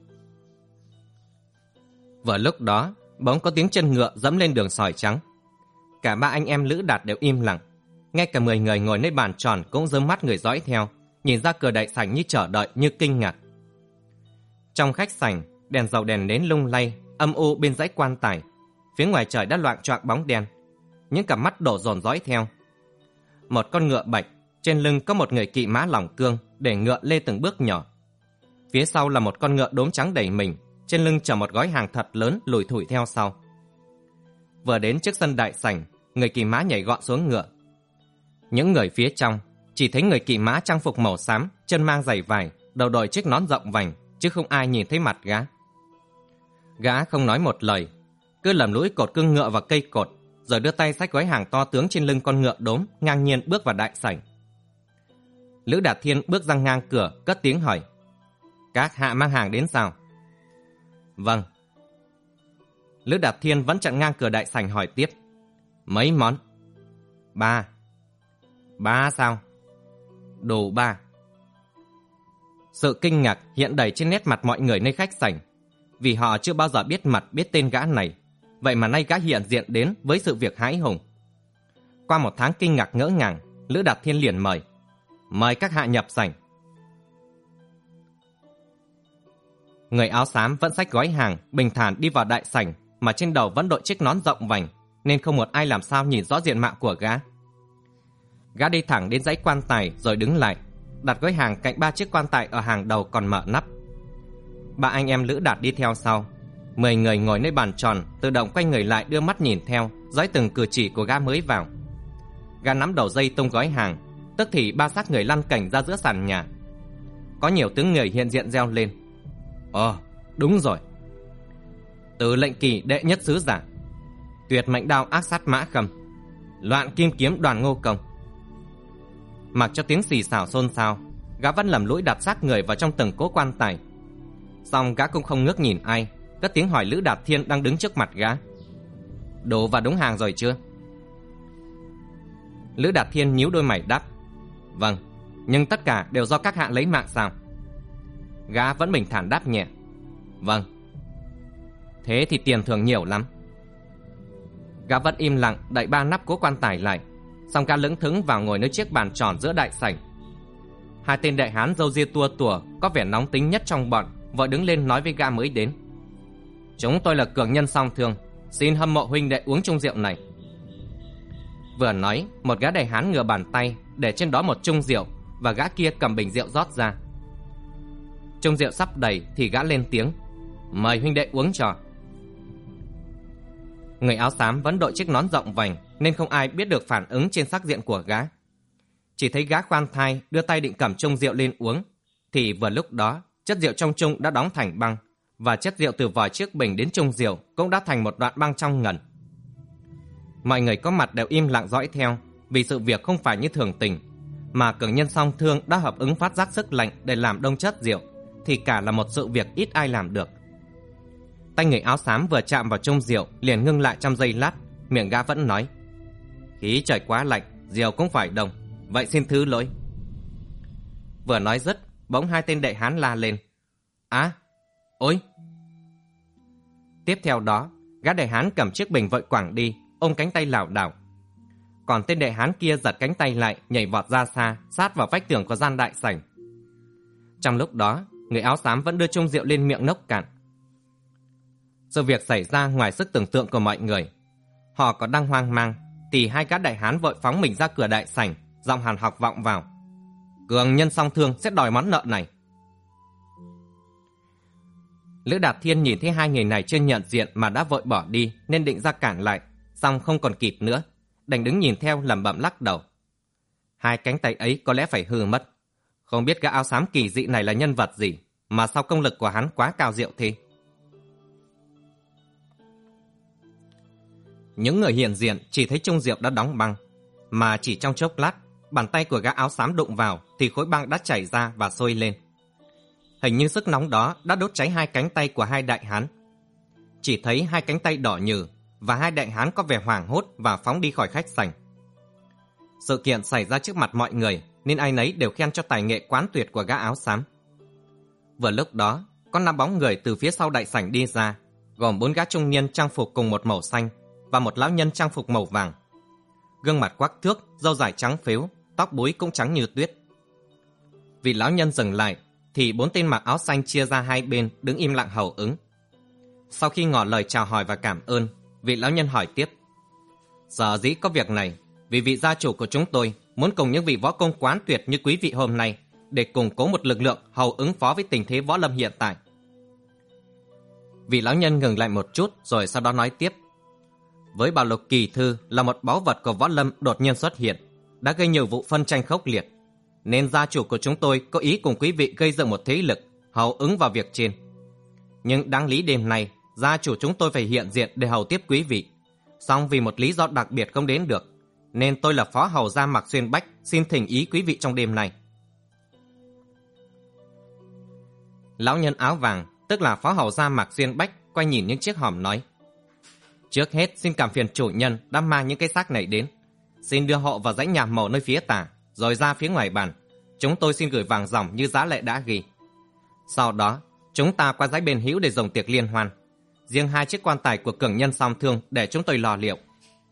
Vừa lúc đó bỗng có tiếng chân ngựa dẫm lên đường sỏi trắng. Cả ba anh em Lữ Đạt đều im lặng, ngay cả mười người ngồi nơi bàn tròn cũng giơ mắt người dõi theo, nhìn ra cửa đại sảnh như chờ đợi, như kinh ngạc. Trong khách sảnh, đèn dầu đèn nến lung lay âm u bên dãy quan tài. Phía ngoài trời đã loạng choạng bóng đen, những cặp mắt đổ dồn dõi theo. Một con ngựa bạch, trên lưng có một người kỵ mã lòng cương để ngựa lê từng bước nhỏ. Phía sau là một con ngựa đốm trắng đầy mình, trên lưng chở một gói hàng thật lớn lủi thủi theo sau. Vừa đến trước sân đại sảnh, người kỵ mã nhảy gọn xuống ngựa. Những người phía trong chỉ thấy người kỵ mã trang phục màu xám, chân mang giày vải, đầu đội chiếc nón rộng vành, chứ không ai nhìn thấy mặt gã. Gã không nói một lời, cứ lầm lũi cột cương ngựa vào cây cột, rồi đưa tay xách gói hàng to tướng trên lưng con ngựa đốm, ngang nhiên bước vào đại sảnh. Lữ Đạt Thiên bước ra ngang cửa, cất tiếng hỏi: "Các hạ mang hàng đến sao?" "Vâng." Lữ Đạt Thiên vẫn chặn ngang cửa đại sảnh hỏi tiếp: "Mấy món?" "Ba." "Ba sao?" "Đủ ba." Sự kinh ngạc hiện đầy trên nét mặt mọi người nơi khách sảnh, vì họ chưa bao giờ biết mặt biết tên gã này, vậy mà nay gã hiện diện đến với sự việc hãi hùng. Qua một tháng kinh ngạc ngỡ ngàng, Lữ Đạt Thiên liền mời: "Mời các hạ nhập sảnh." Người áo xám vẫn xách gói hàng, bình thản đi vào đại sảnh, mà trên đầu vẫn đội chiếc nón rộng vành, nên không một ai làm sao nhìn rõ diện mạo của gã. Gã đi thẳng đến dãy quan tài rồi đứng lại, đặt gói hàng cạnh ba chiếc quan tài ở hàng đầu còn mở nắp. Ba anh em Lữ Đạt đi theo sau. Mười người ngồi nơi bàn tròn tự động quay người lại, đưa mắt nhìn theo, dõi từng cử chỉ của gã mới vào. Gã nắm đầu dây tung gói hàng, tức thì ba xác người lăn cảnh ra giữa sàn nhà. Có nhiều tiếng người hiện diện reo lên: "Ồ, đúng rồi! Từ lệnh kỳ đệ nhất sứ giả, tuyệt mệnh đao ác sát Mã Khâm, loạn kim kiếm Đoàn Ngô Công." Mặc cho tiếng xì xào xôn xao, gã vẫn lầm lũi đặt xác người vào trong từng cố quan tài. Xong gã cũng không ngước nhìn ai, cất tiếng hỏi Lữ Đạt Thiên đang đứng trước mặt gã: "Đổ vào đúng hàng rồi chưa?" Lữ Đạt Thiên nhíu đôi mày đáp: "Vâng, nhưng tất cả đều do các hạ lấy mạng sao?" Gã vẫn bình thản đáp nhẹ: "Vâng." "Thế thì tiền thưởng nhiều lắm." Gã vẫn im lặng đậy ba nắp cố quan tài lại, xong gã lững thững vào ngồi nơi chiếc bàn tròn giữa đại sảnh. Hai tên đại hán râu ria tua tủa, có vẻ nóng tính nhất trong bọn, vội đứng lên nói với gã mới đến: "Chúng tôi là cường nhân song thương, xin hâm mộ huynh đệ uống chung rượu này." Vừa nói, một gã đại hán ngửa bàn tay để trên đó một chung rượu, và gã kia cầm bình rượu rót ra. Chung rượu sắp đầy thì gã lên tiếng: "Mời huynh đệ uống trò." Người áo xám vẫn đội chiếc nón rộng vành, nên không ai biết được phản ứng trên sắc diện của gã. Chỉ thấy gã khoan thai đưa tay định cầm chung rượu lên uống, thì vừa lúc đó chất rượu trong chung đã đóng thành băng, và chất rượu từ vòi chiếc bình đến chung rượu cũng đã thành một đoạn băng trong ngần. Mọi người có mặt đều im lặng dõi theo, vì sự việc không phải như thường tình, mà cường nhân song thương đã hợp ứng phát giác sức lạnh để làm đông chất rượu, thì cả là một sự việc ít ai làm được. Tay người áo xám vừa chạm vào chung rượu liền ngưng lại trong giây lát, miệng gã vẫn nói: "Khí trời quá lạnh, rượu cũng phải đông, vậy xin thứ lỗi." Vừa nói dứt, bỗng hai tên đệ hán la lên: "Á, ôi!" Tiếp theo đó, gã đệ hán cầm chiếc bình vội quẳng đi, ôm cánh tay lảo đảo. Còn tên đệ hán kia giật cánh tay lại, nhảy vọt ra xa, sát vào vách tường của gian đại sảnh. Trong lúc đó, người áo xám vẫn đưa chung rượu lên miệng nốc cạn. Sự việc xảy ra ngoài sức tưởng tượng của mọi người. Họ còn đang hoang mang thì hai gã đại hán vội phóng mình ra cửa đại sảnh, giọng hàn học vọng vào: "Cường nhân song thương sẽ đòi món nợ này." Lữ Đạt Thiên nhìn thấy hai người này chưa nhận diện mà đã vội bỏ đi, nên định ra cản lại, song không còn kịp nữa, đành đứng nhìn theo lẩm bẩm lắc đầu. Hai cánh tay ấy có lẽ phải hư mất. Không biết gã áo xám kỳ dị này là nhân vật gì, mà sao công lực của hắn quá cao diệu thế. Những người hiện diện chỉ thấy chung rượu đã đóng băng, mà chỉ trong chốc lát, bàn tay của gã áo xám đụng vào thì khối băng đã chảy ra và sôi lên. Hình như sức nóng đó đã đốt cháy hai cánh tay của hai đại hán. Chỉ thấy hai cánh tay đỏ nhừ, và hai đại hán có vẻ hoảng hốt và phóng đi khỏi khách sảnh. Sự kiện xảy ra trước mặt mọi người, nên ai nấy đều khen cho tài nghệ quán tuyệt của gã áo xám. Vừa lúc đó, có năm bóng người từ phía sau đại sảnh đi ra, gồm bốn gã trung niên trang phục cùng một màu xanh và một lão nhân trang phục màu vàng. Gương mặt quắc thước, râu dài trắng phếu, tóc búi cũng trắng như tuyết. Vì lão nhân dừng lại, thì bốn tên mặc áo xanh chia ra hai bên, đứng im lặng hầu ứng. Sau khi ngỏ lời chào hỏi và cảm ơn, vị lão nhân hỏi tiếp: "Sở dĩ có việc này, vì vị gia chủ của chúng tôi muốn cùng những vị võ công quán tuyệt như quý vị hôm nay để củng cố một lực lượng hầu ứng phó với tình thế võ lâm hiện tại." Vị lão nhân ngừng lại một chút rồi sau đó nói tiếp: "Với bảo lục kỳ thư là một báu vật của võ lâm đột nhiên xuất hiện, đã gây nhiều vụ phân tranh khốc liệt, nên gia chủ của chúng tôi có ý cùng quý vị gây dựng một thế lực hầu ứng vào việc trên. Nhưng đáng lý đêm nay Gia chủ chúng tôi phải hiện diện để hầu tiếp quý vị. Song vì một lý do đặc biệt không đến được, nên tôi là phó hầu gia Mạc Xuyên Bách xin thỉnh ý quý vị trong đêm này. Lão nhân áo vàng, tức là phó hầu gia Mạc Xuyên Bách, quay nhìn những chiếc hòm nói: Trước hết xin cảm phiền chủ nhân đã mang những cái xác này đến. Xin đưa họ vào dãy nhà màu nơi phía tả, rồi ra phía ngoài bàn. Chúng tôi xin gửi vàng ròng như giá lệ đã ghi. Sau đó, chúng ta qua dãy bên hữu để dùng tiệc liên hoan. Riêng hai chiếc quan tài của cường nhân song thương để chúng tôi lo liệu.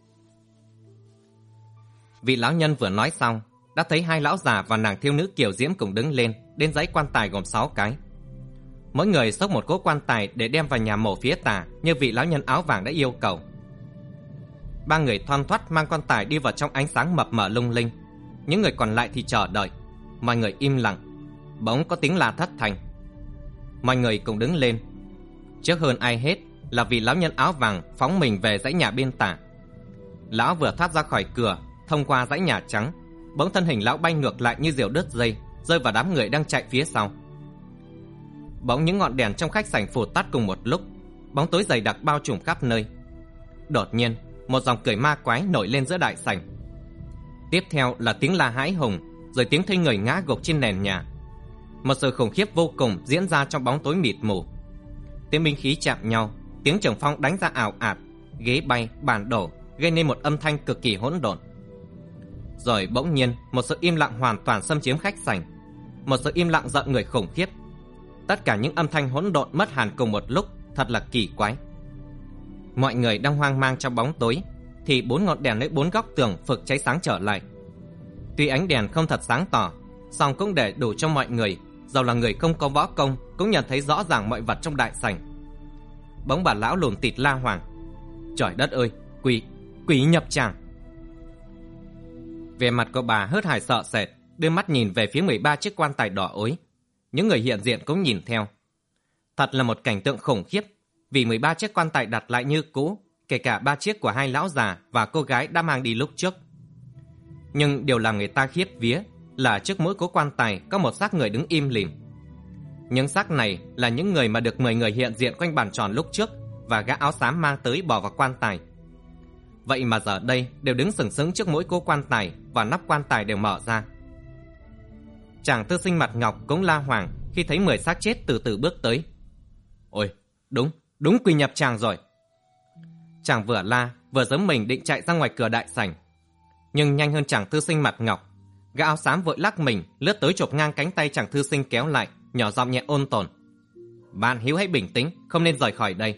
Vị lão nhân vừa nói xong, đã thấy hai lão già và nàng thiếu nữ kiều diễm cùng đứng lên đến dãy quan tài gồm sáu cái. Mỗi người xốc một cỗ quan tài để đem vào nhà mổ phía tả như vị lão nhân áo vàng đã yêu cầu. Ba người thoăn thoắt mang quan tài đi vào trong ánh sáng mập mờ lung linh. Những người còn lại thì chờ đợi. Mọi người im lặng. Bỗng có tiếng la thất thanh. Mọi người cùng đứng lên. Trước hơn ai hết là vị lão nhân áo vàng phóng mình về dãy nhà bên tả. Lão vừa thoát ra khỏi cửa, thông qua dãy nhà trắng, bỗng thân hình lão bay ngược lại như diều đứt dây, rơi vào đám người đang chạy phía sau. Bỗng những ngọn đèn trong khách sảnh phụt tắt cùng một lúc, bóng tối dày đặc bao trùm khắp nơi. Đột nhiên, một dòng cười ma quái nổi lên giữa đại sảnh. Tiếp theo là tiếng la hãi hùng, rồi tiếng thây người ngã gục trên nền nhà. Một sự khủng khiếp vô cùng diễn ra trong bóng tối mịt mù. Tiếng binh khí chạm nhau, tiếng trường phong đánh ra ào ạt, ghế bay, bàn đổ, gây nên một âm thanh cực kỳ hỗn độn. Rồi bỗng nhiên, một sự im lặng hoàn toàn xâm chiếm khách sảnh, một sự im lặng giận người khủng khiếp. Tất cả những âm thanh hỗn độn mất hẳn cùng một lúc, thật là kỳ quái. Mọi người đang hoang mang trong bóng tối, thì bốn ngọn đèn lấy bốn góc tường phực cháy sáng trở lại. Tuy ánh đèn không thật sáng tỏ, song cũng để đủ cho mọi người, dầu là người không có võ công, cũng nhận thấy rõ ràng mọi vật trong đại sảnh. Bỗng bà lão lùn tịt la hoàng: Trời đất ơi, quỷ, quỷ nhập tràng! Vẻ mặt của bà hớt hải sợ sệt, đưa mắt nhìn về phía mười ba chiếc quan tài đỏ ối. Những người hiện diện cũng nhìn theo. Thật là một cảnh tượng khủng khiếp, vì mười ba chiếc quan tài đặt lại như cũ, kể cả ba chiếc của hai lão già và cô gái đã mang đi lúc trước. Nhưng điều làm người ta khiếp vía là trước mỗi cố quan tài có một xác người đứng im lìm. Những xác này là những người mà được mười người hiện diện quanh bàn tròn lúc trước và gã áo xám mang tới bỏ vào quan tài. Vậy mà giờ đây đều đứng sừng sững trước mỗi cố quan tài, và nắp quan tài đều mở ra. Chàng thư sinh mặt ngọc cũng la hoàng khi thấy mười xác chết từ từ bước tới. Ôi, đúng, đúng quỷ nhập tràng rồi. Chàng vừa la vừa giấm mình định chạy ra ngoài cửa đại sảnh. Nhưng nhanh hơn chàng thư sinh mặt ngọc, gã áo xám vội lắc mình lướt tới chộp ngang cánh tay chàng thư sinh kéo lại, nhỏ giọng nhẹ ôn tồn: Bạn Hiếu hãy bình tĩnh, không nên rời khỏi đây.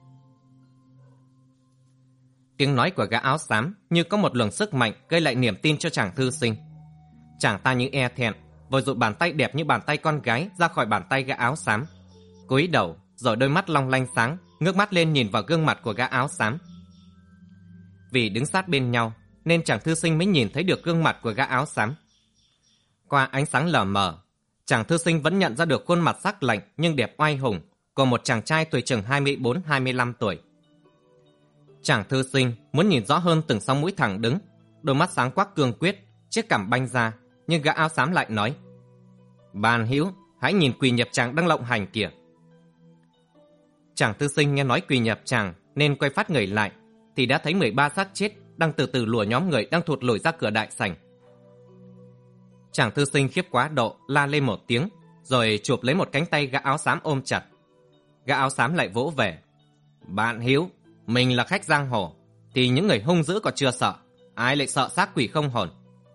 Tiếng nói của gã áo xám như có một luồng sức mạnh gây lại niềm tin cho chàng thư sinh. Chàng ta như e thẹn, vội dụi bàn tay đẹp như bàn tay con gái ra khỏi bàn tay gã áo xám, cúi đầu rồi đôi mắt long lanh sáng ngước mắt lên nhìn vào gương mặt của gã áo xám. Vì đứng sát bên nhau nên chàng thư sinh mới nhìn thấy được gương mặt của gã áo xám. Qua ánh sáng lờ mờ, chàng thư sinh vẫn nhận ra được khuôn mặt sắc lạnh nhưng đẹp oai hùng của một chàng trai tuổi chừng hai mươi bốn hai mươi lăm tuổi. Chàng thư sinh muốn nhìn rõ hơn từng sóng mũi thẳng đứng, đôi mắt sáng quắc cương quyết, chiếc cằm banh ra, nhưng gã áo xám lại nói: Bàn hữu, hãy nhìn quỷ nhập tràng đang lộng hành kìa. Chàng thư sinh nghe nói quỷ nhập tràng nên quay phát người lại, thì đã thấy mười ba xác chết đang từ từ lùa nhóm người đang thụt lùi ra cửa đại sảnh. Chàng thư sinh khiếp quá độ la lên một tiếng, rồi chụp lấy một cánh tay gã áo xám ôm chặt. Gã áo xám lại vỗ về: Bạn hiếu, mình là khách giang hồ, thì những người hung dữ còn chưa sợ, ai lại sợ xác quỷ không hồn.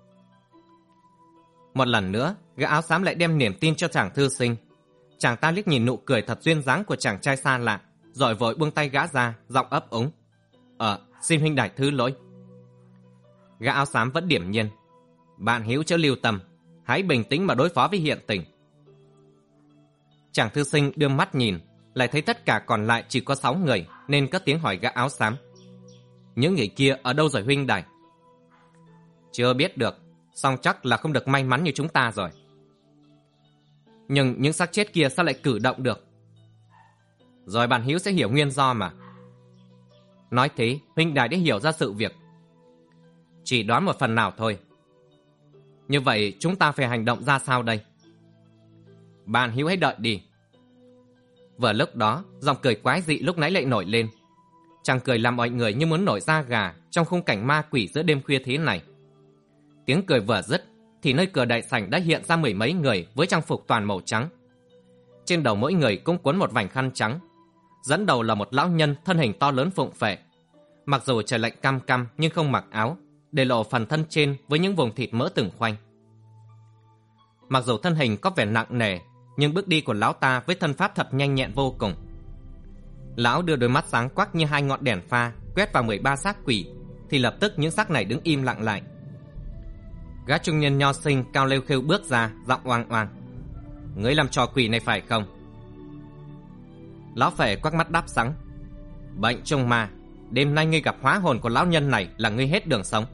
Một lần nữa, gã áo xám lại đem niềm tin cho chàng thư sinh. Chàng ta liếc nhìn nụ cười thật duyên dáng của chàng trai xa lạ, rồi vội buông tay gã ra, giọng ấp úng: Ờ, xin huynh đài thứ lỗi. Gã áo xám vẫn điềm nhiên: Bạn hiếu chớ lưu tâm, hãy bình tĩnh mà đối phó với hiện tình. Chàng thư sinh đưa mắt nhìn, lại thấy tất cả còn lại chỉ có sáu người, nên cất tiếng hỏi gã áo xám: Những người kia ở đâu rồi huynh đài? Chưa biết được, song chắc là không được may mắn như chúng ta rồi. Nhưng những xác chết kia sao lại cử động được? Rồi bạn hiếu sẽ hiểu nguyên do mà. Nói thế, huynh đài đã hiểu ra sự việc. Chỉ đoán một phần nào thôi. Như vậy chúng ta phải hành động ra sao đây? Bạn hiếu hãy đợi đi. Vừa lúc đó, giọng cười quái dị lúc nãy lại nổi lên. Chàng cười làm mọi người như muốn nổi da gà trong khung cảnh ma quỷ giữa đêm khuya thế này. Tiếng cười vừa dứt thì nơi cửa đại sảnh đã hiện ra mười mấy người với trang phục toàn màu trắng. Trên đầu mỗi người cũng cuốn một vành khăn trắng. Dẫn đầu là một lão nhân thân hình to lớn phụng phệ. Mặc dù trời lạnh căm căm nhưng không mặc áo, để lộ phần thân trên với những vùng thịt mỡ từng khoanh. Mặc dù thân hình có vẻ nặng nề, nhưng bước đi của lão ta với thân pháp thật nhanh nhẹn vô cùng. Lão đưa đôi mắt sáng quắc như hai ngọn đèn pha quét vào mười ba xác quỷ, thì lập tức những xác này đứng im lặng lại. Gã trung niên nho sinh cao lêu khêu bước ra, giọng oang oang: "Ngươi làm trò quỷ này phải không?" Lão phệ quắc mắt đáp sẵn: "Bệnh trung ma, đêm nay ngươi gặp hóa hồn của lão nhân này là ngươi hết đường sống."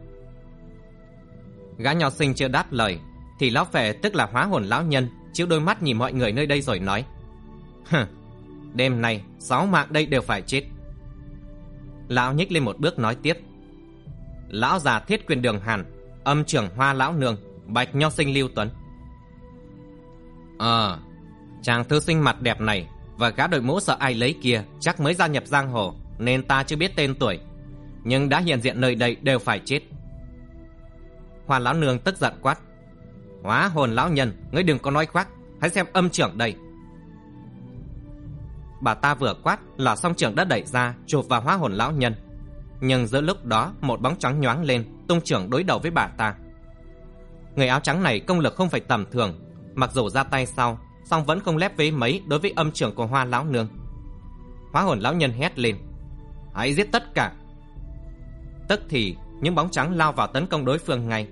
Gã nho sinh chưa đáp lời thì lão phệ, tức là hóa hồn lão nhân, chiếu đôi mắt nhìn mọi người nơi đây rồi nói: "Hừ, đêm nay sáu mạng đây đều phải chết." Lão nhích lên một bước nói tiếp: "Lão già Thiết Quyền Đường Hàn, âm trưởng Hoa lão nương, bạch nho sinh Lưu Tuấn." Ờ, chàng thư sinh mặt đẹp này và gã đội mũ sợ ai lấy kia chắc mới gia nhập giang hồ, nên ta chưa biết tên tuổi, nhưng đã hiện diện nơi đây đều phải chết. Hoa lão nương tức giận quát: "Hóa hồn lão nhân, ngươi đừng có nói khoác, hãy xem âm trưởng đây." Bà ta vừa quát là song trưởng đã đẩy ra chụp vào hóa hồn lão nhân, nhưng giữa lúc đó một bóng trắng nhoáng lên tung trưởng đối đầu với bà ta. Người áo trắng này công lực không phải tầm thường, mặc dù ra tay sau song vẫn không lép vế mấy đối với âm trưởng của Hoa lão nương. Hóa hồn lão nhân hét lên: "Hãy giết tất cả!" Tức thì những bóng trắng lao vào tấn công đối phương ngay.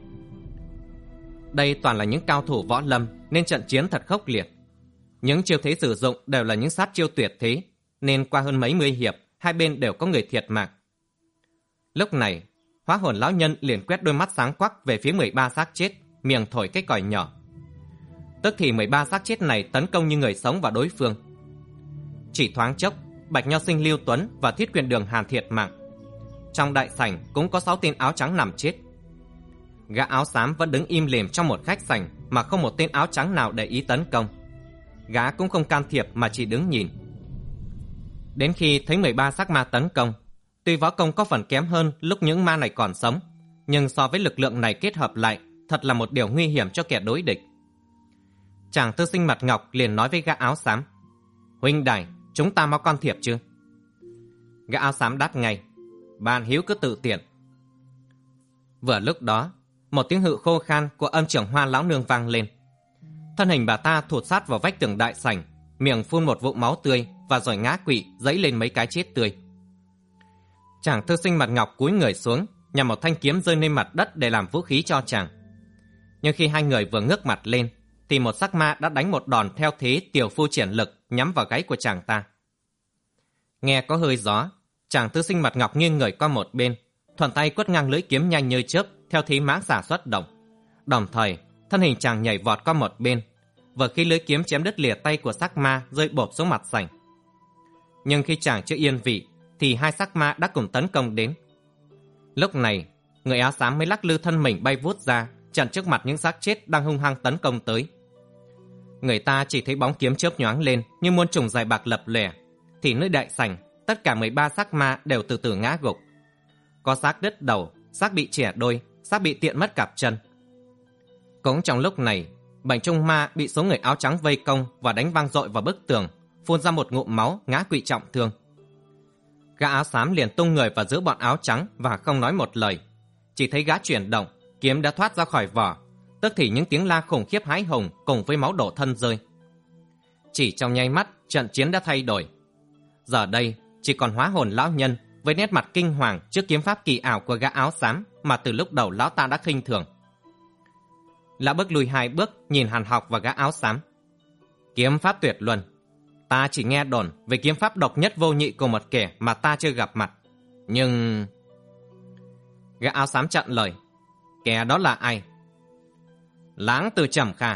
Đây toàn là những cao thủ võ lâm nên trận chiến thật khốc liệt. Những chiêu thế sử dụng đều là những sát chiêu tuyệt thế, nên qua hơn mấy mươi hiệp hai bên đều có người thiệt mạng. Lúc này hóa hồn lão nhân liền quét đôi mắt sáng quắc về phía mười ba xác chết, miệng thổi cái còi nhỏ. Tức thì mười ba xác chết này tấn công như người sống vào đối phương. Chỉ thoáng chốc, bạch nho sinh Lưu Tuấn và Thiết Quyền Đường Hàn thiệt mạng. Trong đại sảnh cũng có sáu tên áo trắng nằm chết. Gã áo xám vẫn đứng im lìm trong một khách sảnh mà không một tên áo trắng nào để ý tấn công. Gã cũng không can thiệp mà chỉ đứng nhìn. Đến khi thấy mười ba xác ma tấn công, tuy võ công có phần kém hơn lúc những ma này còn sống, nhưng so với lực lượng này kết hợp lại, thật là một điều nguy hiểm cho kẻ đối địch. Chàng thư sinh mặt ngọc liền nói với gã áo xám: "Huynh đài, chúng ta mau can thiệp chứ?" Gã áo xám đáp ngay: "Bạn hiếu cứ tự tiện." Vừa lúc đó, một tiếng hự khô khan của âm trưởng Hoa lão nương vang lên. Thân hình bà ta thụt sát vào vách tường đại sảnh, miệng phun một vũng máu tươi và rồi ngã quỵ giãy lên mấy cái chết tươi. Chàng thư sinh mặt ngọc cúi người xuống, nhằm một thanh kiếm rơi lên mặt đất để làm vũ khí cho chàng. Nhưng khi hai người vừa ngước mặt lên, thì một sắc ma đã đánh một đòn theo thế tiểu phu triển lực nhắm vào gáy của chàng ta. Nghe có hơi gió, chàng thư sinh mặt ngọc nghiêng người qua một bên, thuận tay quất ngang lưỡi kiếm nhanh như chớp theo thế mãng xà xuất động. Đồng thời, thân hình chàng nhảy vọt qua một bên, vừa khi lưỡi kiếm chém đứt lìa tay của sắc ma rơi bộp xuống mặt sảnh. Nhưng khi chàng chưa yên vị, thì hai sắc ma đã cùng tấn công đến. Lúc này, người áo xám mới lắc lư thân mình bay vút ra, chặn trước mặt những xác chết đang hung hăng tấn công tới. Người ta chỉ thấy bóng kiếm chớp nhoáng lên như muôn trùng dài bạc lập lòe, thì nơi đại sảnh tất cả mười ba xác ma đều từ từ ngã gục. Có xác đứt đầu, xác bị chẻ đôi, xác bị tiện mất cặp chân. Cũng trong lúc này, bệnh trung ma bị số người áo trắng vây công và đánh vang dội vào bức tường, phun ra một ngụm máu, ngã quỵ trọng thương. Gã áo xám liền tung người vào giữa bọn áo trắng và không nói một lời. Chỉ thấy gã chuyển động, kiếm đã thoát ra khỏi vỏ, tức thì những tiếng la khủng khiếp hãi hùng cùng với máu đổ thân rơi. Chỉ trong nháy mắt, trận chiến đã thay đổi. Giờ đây, chỉ còn hóa hồn lão nhân với nét mặt kinh hoàng trước kiếm pháp kỳ ảo của gã áo xám mà từ lúc đầu lão ta đã khinh thường. Lão bước lùi hai bước, nhìn Hàn Học và gã áo xám. Kiếm pháp tuyệt luân. Ta chỉ nghe đồn về kiếm pháp độc nhất vô nhị của một kẻ mà ta chưa gặp mặt. Nhưng... Gã áo xám chặn lời. Kẻ đó là ai? Láng Từ Trầm Kha.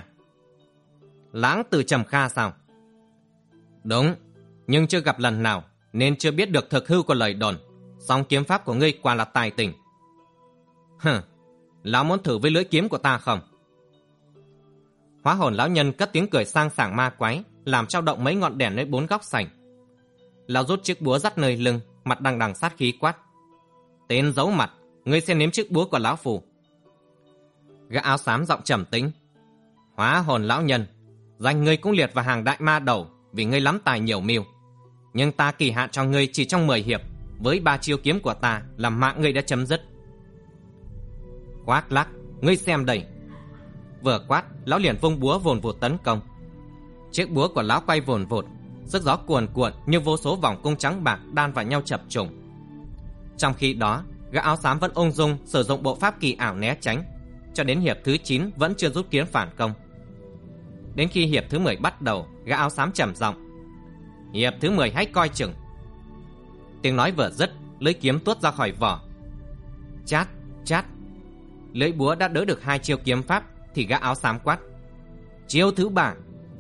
Láng Từ Trầm Kha sao? Đúng, nhưng chưa gặp lần nào nên chưa biết được thực hư của lời đồn. Song kiếm pháp của ngươi quả là tài tình. Hừ, lão muốn thử với lưỡi kiếm của ta không? Hóa hồn lão nhân cất tiếng cười sang sảng ma quái, làm trao động mấy ngọn đèn nơi bốn góc sảnh. Lão rút chiếc búa dắt nơi lưng, mặt đằng đằng sát khí quát: "Tên giấu mặt, ngươi xem nếm chiếc búa của lão phù." Gã áo xám giọng trầm tĩnh: "Hóa hồn lão nhân, danh ngươi cũng liệt vào hàng đại ma đầu vì ngươi lắm tài nhiều mưu, nhưng ta kỳ hạn cho ngươi chỉ trong mười hiệp, với ba chiêu kiếm của ta là mạng ngươi đã chấm dứt." Quát lắc: "Ngươi xem đây." Vừa quát, lão liền vung búa vồn vụt tấn công. Chiếc búa của lão quay vồn vụt, sức gió cuồn cuộn như vô số vòng cung trắng bạc đan vào nhau chập trùng. Trong khi đó, gã áo xám vẫn ung dung sử dụng bộ pháp kỳ ảo né tránh, cho đến hiệp thứ chín vẫn chưa rút kiếm phản công. Đến khi hiệp thứ mười bắt đầu, gã áo xám trầm giọng: "Hiệp thứ mười hãy coi chừng." Tiếng nói vừa dứt, lưỡi kiếm tuốt ra khỏi vỏ. Chát, chát. Lưỡi búa đã đỡ được hai chiêu kiếm pháp thì gã áo xám quát: "Chiêu thứ ba."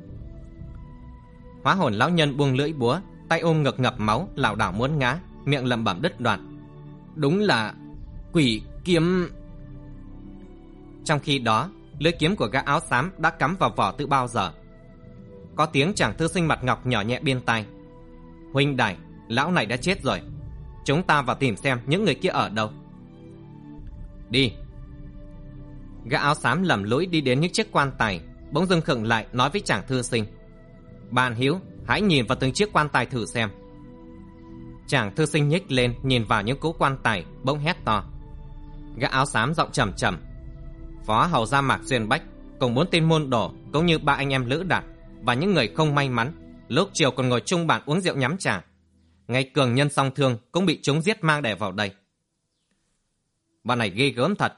Hóa hồn lão nhân buông lưỡi búa, tay ôm ngực ngập máu, lảo đảo muốn ngã, miệng lẩm bẩm đứt đoạn: "Đúng là quỷ kiếm." Trong khi đó, lưỡi kiếm của gã áo xám đã cắm vào vỏ từ bao giờ. Có tiếng chàng thư sinh mặt ngọc nhỏ nhẹ bên tai: "Huynh đài, lão này đã chết rồi. Chúng ta vào tìm xem những người kia ở đâu." "Đi." Gã áo xám lầm lũi đi đến những chiếc quan tài, bỗng dưng khựng lại nói với chàng thư sinh: "Bạn hiếu, hãy nhìn vào từng chiếc quan tài thử xem." Chàng thư sinh nhích lên nhìn vào những cố quan tài, bỗng hét to. Gã áo xám giọng trầm trầm: "Phó hầu gia Mạc Xuyên Bách cùng bốn tên môn đồ cũng như ba anh em Lữ Đạt và những người không may mắn lúc chiều còn ngồi chung bàn uống rượu nhắm trà, ngay cường nhân song thương cũng bị chúng giết mang đè vào đây. Bọn này ghê gớm thật."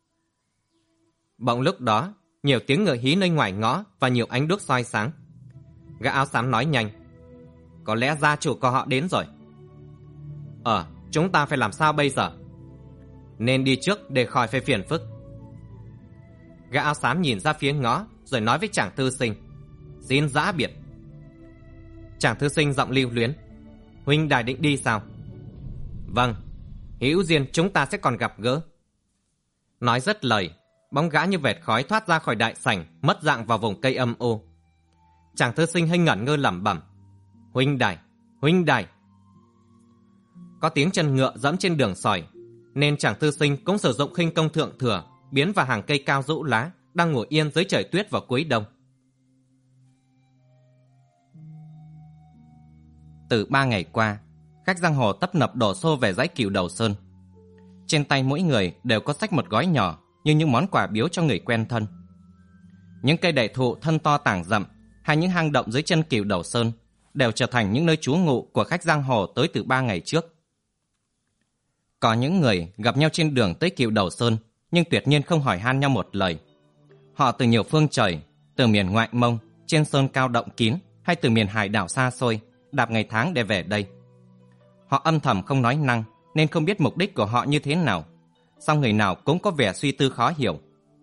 Bỗng lúc đó, nhiều tiếng ngựa hí nơi ngoài ngõ và nhiều ánh đuốc soi sáng. Gã áo xám nói nhanh: "Có lẽ gia chủ của họ đến rồi." "Ờ, chúng ta phải làm sao bây giờ?" "Nên đi trước để khỏi phải phiền phức." Gã áo xám nhìn ra phía ngõ rồi nói với chàng thư sinh: "Xin giã biệt." Chàng thư sinh giọng lưu luyến: "Huynh đài định đi sao?" "Vâng, hữu duyên chúng ta sẽ còn gặp gỡ." Nói dứt lời, bóng gã như vệt khói thoát ra khỏi đại sảnh, mất dạng vào vùng cây âm u. Chàng thư sinh hơi ngẩn ngơ lẩm bẩm: "Huynh đài, huynh đài." Có tiếng chân ngựa dẫm trên đường sỏi, nên chàng thư sinh cũng sử dụng khinh công thượng thừa, biến vào hàng cây cao rũ lá đang ngồi yên dưới trời tuyết vào cuối đông. Từ ba ngày qua, khách giang hồ tấp nập đổ xô về dãy Cửu Đầu Sơn. Trên tay mỗi người đều có xách một gói nhỏ như những món quà biếu cho người quen thân. Những cây đại thụ thân to tảng rậm hay những hang động dưới chân Cửu Đầu Sơn đều trở thành những nơi trú ngụ của khách giang hồ tới từ ba ngày trước. Có những người gặp nhau trên đường tới Cửu Đầu Sơn nhưng tuyệt nhiên không hỏi han nhau một lời. Họ từ nhiều phương trời, từ miền ngoại mông, trên sơn cao động kín, hay từ miền hải đảo xa xôi, đạp ngày tháng để về đây. Họ âm thầm không nói năng nên không biết mục đích của họ như thế nào, song người nào cũng có vẻ suy tư khó hiểu.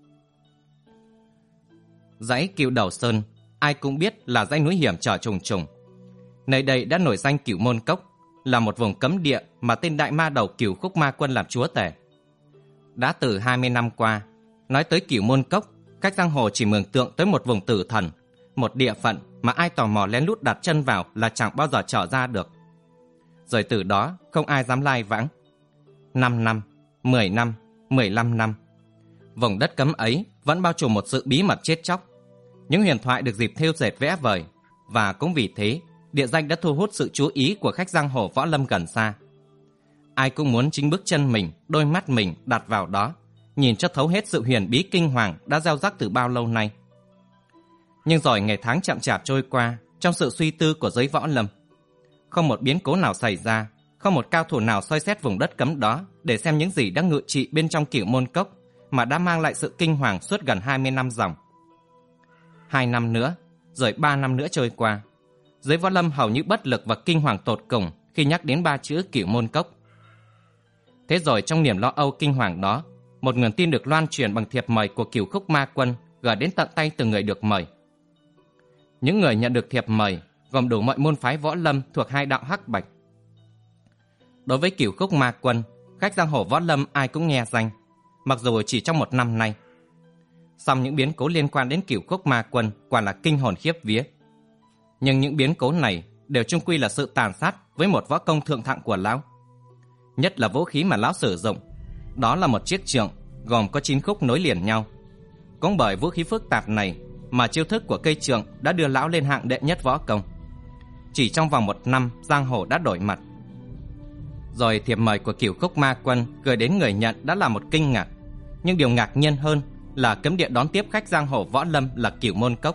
Dãy Cửu Đầu Sơn ai cũng biết là dãy núi hiểm trở trùng trùng. Nơi đây đã nổi danh Cửu Môn Cốc, là một vùng cấm địa mà tên đại ma đầu Cửu Khúc Ma Quân làm chúa tể. Đã từ hai mươi năm qua, nói tới Cửu Môn Cốc, khách giang hồ chỉ mường tượng tới một vùng tử thần, một địa phận mà ai tò mò lén lút đặt chân vào là chẳng bao giờ trở ra được. Rồi từ đó không ai dám lai vãng. Năm năm, mười năm, mười lăm năm, vùng đất cấm ấy vẫn bao trùm một sự bí mật chết chóc. Những huyền thoại được dịp thêu dệt vẽ vời, và cũng vì thế địa danh đã thu hút sự chú ý của khách giang hồ võ lâm gần xa. Ai cũng muốn chính bước chân mình, đôi mắt mình đặt vào đó, nhìn cho thấu hết sự huyền bí kinh hoàng đã gieo rắc từ bao lâu nay. Nhưng rồi ngày tháng chậm chạp trôi qua trong sự suy tư của giới võ lâm. Không một biến cố nào xảy ra, không một cao thủ nào soi xét vùng đất cấm đó để xem những gì đang ngự trị bên trong Cửu Môn Cốc mà đã mang lại sự kinh hoàng suốt gần hai mươi năm dòng. Hai năm nữa, rồi ba năm nữa trôi qua, giới võ lâm hầu như bất lực và kinh hoàng tột cùng khi nhắc đến ba chữ Cửu Môn Cốc. Thế rồi trong niềm lo âu kinh hoàng đó, một nguồn tin được loan truyền bằng thiệp mời của Cửu Khúc Ma Quân gửi đến tận tay từng người được mời. Những người nhận được thiệp mời gồm đủ mọi môn phái võ lâm thuộc hai đạo hắc bạch. Đối với Cửu Khúc Ma Quân, khách giang hồ võ lâm ai cũng nghe danh, mặc dù chỉ trong một năm nay. Song những biến cố liên quan đến Cửu Khúc Ma Quân quả là kinh hồn khiếp vía. Nhưng những biến cố này đều chung quy là sự tàn sát với một võ công thượng thặng của lão. Nhất là vũ khí mà lão sử dụng, đó là một chiếc trượng gồm có chín khúc nối liền nhau. Cũng bởi vũ khí phức tạp này mà chiêu thức của cây trượng đã đưa lão lên hạng đệ nhất võ công. Chỉ trong vòng một năm, giang hồ đã đổi mặt. Rồi thiệp mời của Cửu Khúc Ma Quân gửi đến người nhận đã là một kinh ngạc. Nhưng điều ngạc nhiên hơn là cấm địa đón tiếp khách giang hồ võ lâm là Cửu Môn Cốc.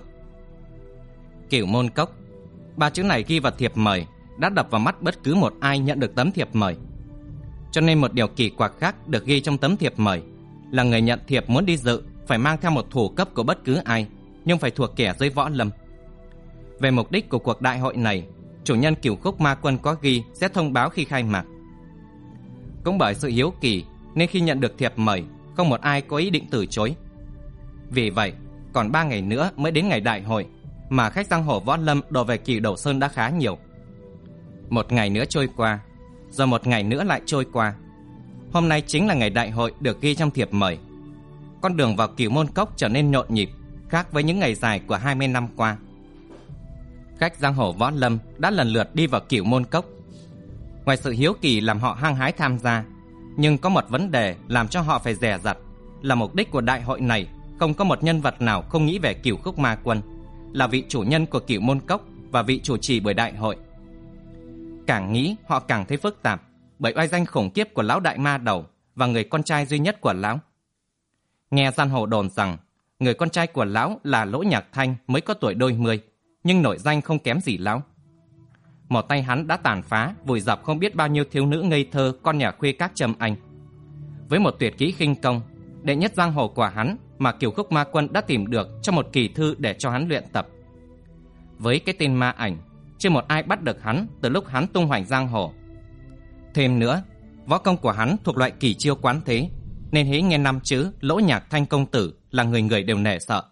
Cửu Môn Cốc, ba chữ này ghi vào thiệp mời đã đập vào mắt bất cứ một ai nhận được tấm thiệp mời. Cho nên một điều kỳ quặc khác được ghi trong tấm thiệp mời là người nhận thiệp muốn đi dự phải mang theo một thủ cấp của bất cứ ai, nhưng phải thuộc kẻ dưới võ lâm. Về mục đích của cuộc đại hội này, chủ nhân Cửu Khúc Ma Quân có ghi sẽ thông báo khi khai mạc. Cũng bởi sự hiếu kỳ nên khi nhận được thiệp mời, không một ai có ý định từ chối. Vì vậy, còn ba ngày nữa mới đến ngày đại hội, mà khách giang hồ võ lâm đổ về Cửu Đầu Sơn đã khá nhiều. Một ngày nữa trôi qua, rồi một ngày nữa lại trôi qua. Hôm nay chính là ngày đại hội được ghi trong thiệp mời. Con đường vào Cửu Môn Cốc trở nên nhộn nhịp, khác với những ngày dài của hai mươi năm qua. Khách giang hồ võ lâm đã lần lượt đi vào Cửu Môn Cốc. Ngoài sự hiếu kỳ làm họ hăng hái tham gia, nhưng có một vấn đề làm cho họ phải dè dặt, là mục đích của đại hội này không có một nhân vật nào không nghĩ về Cửu Khúc Ma Quân, là vị chủ nhân của Cửu Môn Cốc và vị chủ trì buổi đại hội. Càng nghĩ họ càng thấy phức tạp, bởi oai danh khủng khiếp của lão đại ma đầu và người con trai duy nhất của lão. Nghe giang hồ đồn rằng người con trai của lão là Lỗ Nhạc Thanh mới có tuổi đôi mươi, nhưng nổi danh không kém gì lão. Một tay hắn đã tàn phá, vùi dập không biết bao nhiêu thiếu nữ ngây thơ con nhà khuê các Trâm Anh. Với một tuyệt kỹ khinh công, đệ nhất giang hồ của hắn mà Cửu Khúc Ma Quân đã tìm được trong một kỳ thư để cho hắn luyện tập. Với cái tên Ma Ảnh, chưa một ai bắt được hắn từ lúc hắn tung hoành giang hồ. Thêm nữa, võ công của hắn thuộc loại kỳ chiêu quán thế, nên hễ nghe năm chữ Lỗ Nhạc Thanh công tử là người người đều nể sợ.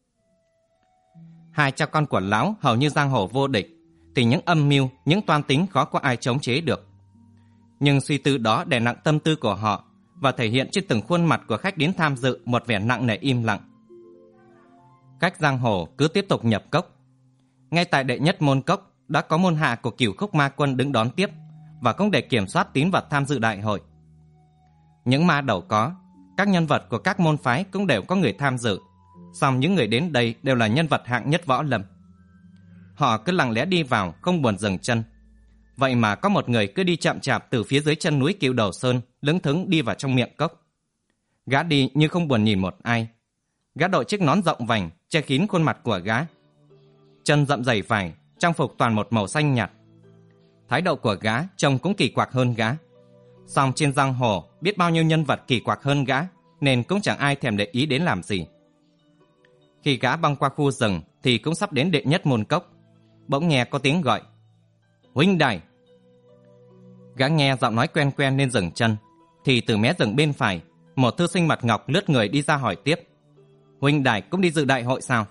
Hai cha con của lão hầu như giang hồ vô địch, thì những âm mưu, những toan tính khó có ai chống chế được. Nhưng suy tư đó đè nặng tâm tư của họ và thể hiện trên từng khuôn mặt của khách đến tham dự một vẻ nặng nề im lặng. Khách giang hồ cứ tiếp tục nhập cốc. Ngay tại đệ nhất môn cốc đã có môn hạ của Cửu Khúc Ma Quân đứng đón tiếp và cũng để kiểm soát tín vật tham dự đại hội. Những ma đầu có, các nhân vật của các môn phái cũng đều có người tham dự, song những người đến đây đều là nhân vật hạng nhất võ lâm. Họ cứ lặng lẽ đi vào, không buồn dừng chân. Vậy mà có một người cứ đi chậm chạp từ phía dưới chân núi Cửu Đầu Sơn, lững thững đi vào trong miệng cốc. Gã đi như không buồn nhìn một ai. Gã đội chiếc nón rộng vành che kín khuôn mặt của gã. Chân rậm dày vải, trang phục toàn một màu xanh nhạt. Thái độ của gã trông cũng kỳ quặc hơn gã. Song trên giang hồ biết bao nhiêu nhân vật kỳ quặc hơn gã, nên cũng chẳng ai thèm để ý đến làm gì. Khi gã băng qua khu rừng thì cũng sắp đến đệ nhất môn cốc. Bỗng nghe có tiếng gọi: "Huynh đài!" Gã nghe giọng nói quen quen nên dừng chân, thì từ mé rừng bên phải, một thư sinh mặt ngọc lướt người đi ra hỏi tiếp: "Huynh đài cũng đi dự đại hội sao?"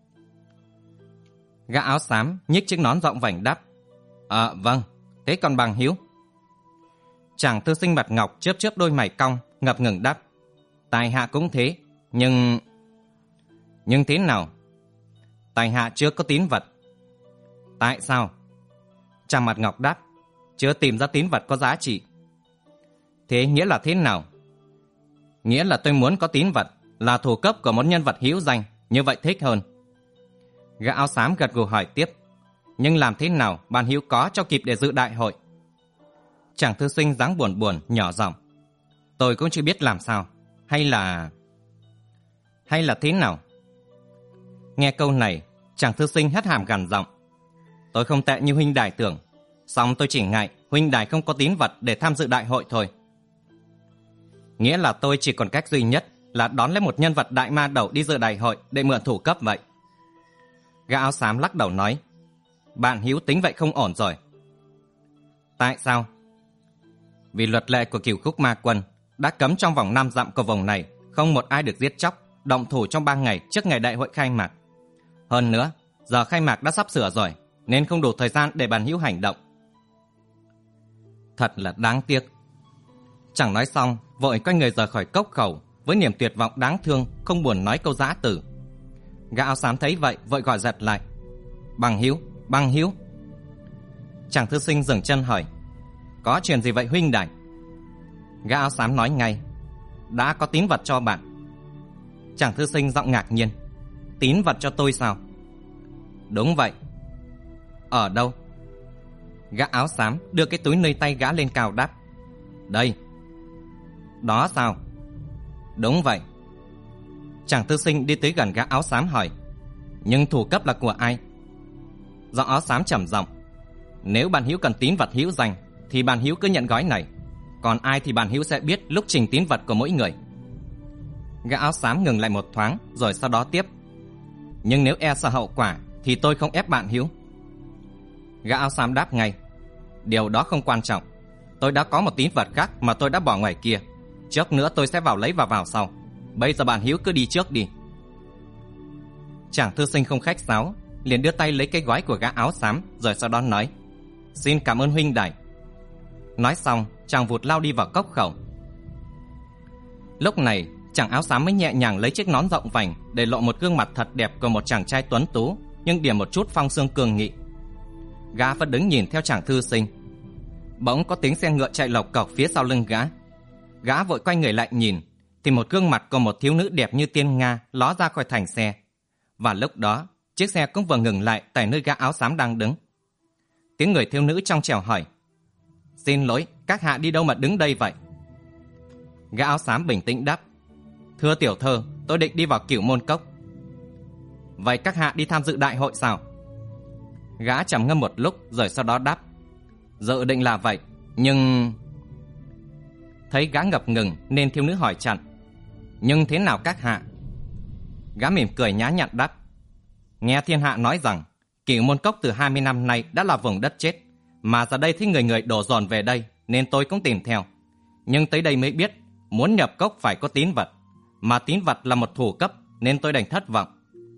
Gã áo xám nhích chiếc nón rộng vành đáp: "Ờ vâng, thế còn bằng hữu?" Chàng thư sinh mặt ngọc chớp chớp đôi mày cong, ngập ngừng đáp: "Tài hạ cũng thế, nhưng..." "Nhưng thế nào?" "Tài hạ chưa có tín vật." "Tại sao?" Chàng mặt ngọc đáp: "Chưa tìm ra tín vật có giá trị." "Thế nghĩa là thế nào?" "Nghĩa là tôi muốn có tín vật, là thủ cấp của một nhân vật hữu danh, như vậy thích hơn." Gã áo xám gật gù hỏi tiếp: "Nhưng làm thế nào bạn hữu có cho kịp để dự đại hội?" Chàng thư sinh dáng buồn buồn nhỏ giọng: "Tôi cũng chưa biết làm sao. Hay là... hay là thế nào?" Nghe câu này, chàng thư sinh hất hàm gằn giọng: "Tôi không tệ như huynh đài tưởng, song tôi chỉ ngại huynh đài không có tín vật để tham dự đại hội thôi." "Nghĩa là tôi chỉ còn cách duy nhất là đón lấy một nhân vật đại ma đầu đi dự đại hội để mượn thủ cấp vậy." Gã áo xám lắc đầu nói: "Bạn hữu tính vậy không ổn rồi." "Tại sao?" "Vì luật lệ của Cửu Khúc Ma Quân đã cấm trong vòng năm dặm của vùng này không một ai được giết chóc, động thủ trong ba ngày trước ngày đại hội khai mạc. Hơn nữa, giờ khai mạc đã sắp sửa rồi, nên không đủ thời gian để bạn hữu hành động." Thật là đáng tiếc. Chẳng nói xong, vội quay người rời khỏi cốc khẩu với niềm tuyệt vọng đáng thương, không buồn nói câu giã từ. Gã áo xám thấy vậy vội gọi giật lại: "Bằng hữu, Bằng hữu? Chàng thư sinh dừng chân hỏi: Có chuyện gì vậy huynh đài? Gã áo xám nói ngay: Đã có tín vật cho bạn. Chàng thư sinh giọng ngạc nhiên: Tín vật cho tôi sao? Đúng vậy. Ở đâu? Gã áo xám đưa cái túi nơi tay gã lên cao đáp: Đây. Đó sao? Đúng vậy. Chàng thư sinh đi tới gần gã áo xám hỏi: Nhưng thủ cấp là của ai? Giọng áo xám trầm giọng: Nếu bạn hữu cần tín vật hữu danh thì bạn hữu cứ nhận gói này, còn ai thì bạn hữu sẽ biết lúc trình tín vật của mỗi người. Gã áo xám ngừng lại một thoáng rồi sau đó tiếp: Nhưng nếu e sợ hậu quả thì tôi không ép bạn hữu. Gã áo xám đáp ngay: Điều đó không quan trọng. Tôi đã có một tín vật khác mà tôi đã bỏ ngoài kia. Chốc nữa tôi sẽ vào lấy và vào sau. Bây giờ bạn hữu cứ đi trước đi. Chàng thư sinh không khách sáo, liền đưa tay lấy cái gói của gã áo xám, rồi sau đó nói: Xin cảm ơn huynh đài. Nói xong, chàng vụt lao đi vào cốc khẩu. Lúc này, chàng áo xám mới nhẹ nhàng lấy chiếc nón rộng vành để lộ một gương mặt thật đẹp của một chàng trai tuấn tú, nhưng điểm một chút phong xương cường nghị. Gã vẫn đứng nhìn theo chàng thư sinh. Bỗng có tiếng xe ngựa chạy lộc cộc phía sau lưng gã. Gã vội quay người lại nhìn, thì một gương mặt của một thiếu nữ đẹp như tiên nga ló ra khỏi thành xe. Và lúc đó, chiếc xe cũng vừa ngừng lại tại nơi gã áo xám đang đứng. Tiếng người thiếu nữ trong trẻo hỏi: Xin lỗi, các hạ đi đâu mà đứng đây vậy? Gã áo xám bình tĩnh đáp: Thưa tiểu thơ, tôi định đi vào Cửu Môn Cốc. Vậy các hạ đi tham dự đại hội sao? Gã trầm ngâm một lúc rồi sau đó đáp: Dự định là vậy, nhưng... Thấy gã ngập ngừng nên thiếu nữ hỏi chặn: Nhưng thế nào các hạ? Gã mỉm cười nhã nhặn đáp: Nghe thiên hạ nói rằng Cửu Môn Cốc từ hai mươi năm nay đã là vùng đất chết, mà giờ đây thấy người người đổ dồn về đây nên tôi cũng tìm theo. Nhưng tới đây mới biết muốn nhập cốc phải có tín vật, mà tín vật là một thủ cấp nên tôi đành thất vọng.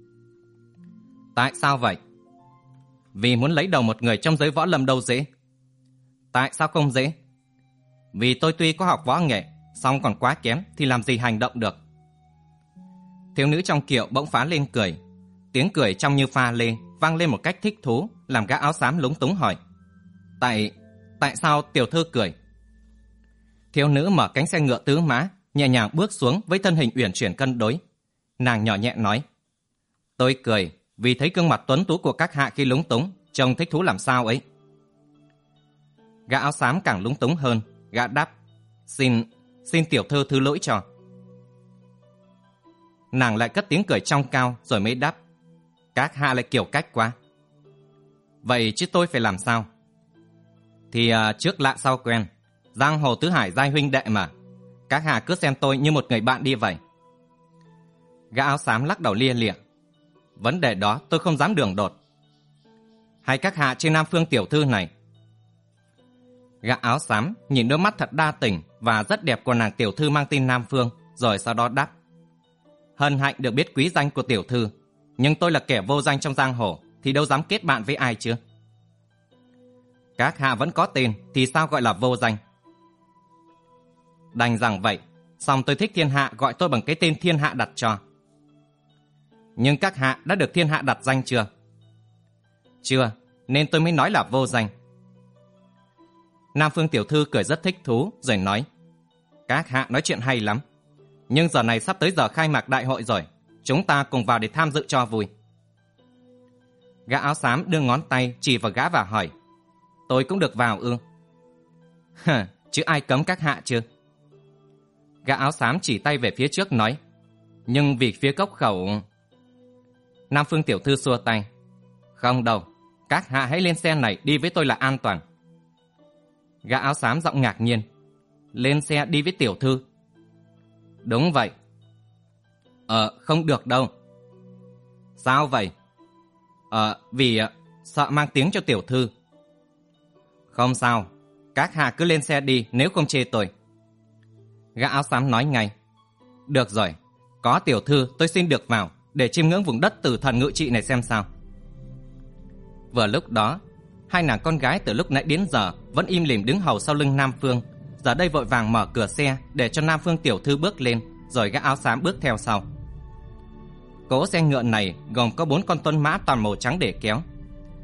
Tại sao vậy? Vì muốn lấy đầu một người trong giới võ lâm đâu dễ. Tại sao không dễ? Vì tôi tuy có học võ nghệ, song còn quá kém thì làm gì hành động được. Thiếu nữ trong kiệu bỗng phá lên cười. Tiếng cười trong như pha lê vang lên một cách thích thú, làm gã áo xám lúng túng hỏi: Tại... tại sao tiểu thư cười? Thiếu nữ mở cánh xe ngựa tứ mã, nhẹ nhàng bước xuống với thân hình uyển chuyển cân đối. Nàng nhỏ nhẹ nói: Tôi cười vì thấy gương mặt tuấn tú của các hạ khi lúng túng, trông thích thú làm sao ấy. Gã áo xám càng lúng túng hơn. Gã đáp: Xin... xin tiểu thư thứ lỗi cho. Nàng lại cất tiếng cười trong cao rồi mới đáp: Các hạ lại kiểu cách quá. Vậy chứ tôi phải làm sao? Thì uh, trước lạ sau quen, giang hồ tứ hải giai huynh đệ mà. Các hạ cứ xem tôi như một người bạn đi vậy. Gã áo xám lắc đầu lia lịa: Vấn đề đó tôi không dám đường đột. Hay các hạ trên Nam Phương tiểu thư này? Gã áo xám nhìn đôi mắt thật đa tình và rất đẹp của nàng tiểu thư mang tên Nam Phương, rồi sau đó đáp: Hân hạnh được biết quý danh của tiểu thư, nhưng tôi là kẻ vô danh trong giang hồ thì đâu dám kết bạn với ai chứ. Các hạ vẫn có tên thì sao gọi là vô danh? Đành rằng vậy, song tôi thích thiên hạ gọi tôi bằng cái tên thiên hạ đặt cho. Nhưng các hạ đã được thiên hạ đặt danh chưa? Chưa, nên tôi mới nói là vô danh. Nam Phương tiểu thư cười rất thích thú rồi nói: Các hạ nói chuyện hay lắm, nhưng giờ này sắp tới giờ khai mạc đại hội rồi, chúng ta cùng vào để tham dự cho vui. Gã áo xám đưa ngón tay chỉ vào gã và hỏi: Tôi cũng được vào ư? Hả, chứ ai cấm các hạ chứ? Gã áo xám chỉ tay về phía trước nói: Nhưng vì phía cốc khẩu... Nam Phương tiểu thư xua tay: Không đâu, các hạ hãy lên xe này đi với tôi là an toàn. Gã áo xám giọng ngạc nhiên: Lên xe đi với tiểu thư? Đúng vậy. Ờ, không được đâu. Sao vậy? Ờ, vì uh, sợ mang tiếng cho tiểu thư. Không sao, các hạ cứ lên xe đi nếu không chê tôi. Gã áo xám nói ngay: Được rồi, có tiểu thư tôi xin được vào để chiêm ngưỡng vùng đất tử thần ngự trị này xem sao. Vừa lúc đó, hai nàng con gái từ lúc nãy đến giờ vẫn im lìm đứng hầu sau lưng Nam Phương, giờ đây vội vàng mở cửa xe để cho Nam Phương tiểu thư bước lên, rồi gã áo xám bước theo sau. Cỗ xe ngựa này gồm có bốn con tuân mã toàn màu trắng để kéo.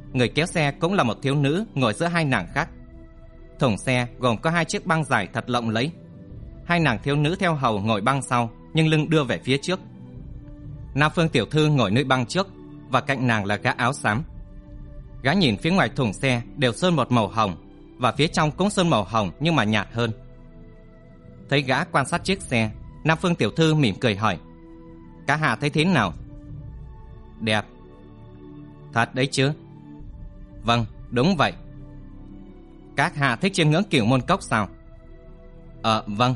người kéo xe cũng là một thiếu nữ ngồi giữa hai nàng khác. Thùng xe gồm có hai chiếc băng dài thật lộng lẫy. Hai nàng thiếu nữ theo hầu ngồi băng sau, nhưng lưng đưa về phía trước. Nam Phương tiểu thư ngồi nơi băng trước, và cạnh nàng là gã áo xám. Gã nhìn phía ngoài thùng xe đều sơn một màu hồng, và phía trong cũng sơn màu hồng nhưng mà nhạt hơn. Thấy gã quan sát chiếc xe, Nam Phương tiểu thư mỉm cười hỏi: "Các hạ thấy thế nào?" "Đẹp." "Thật đấy chứ?" "Vâng, đúng vậy." "Các hạ thích chiêm ngưỡng Cửu Môn Cốc sao?" "Ờ, vâng."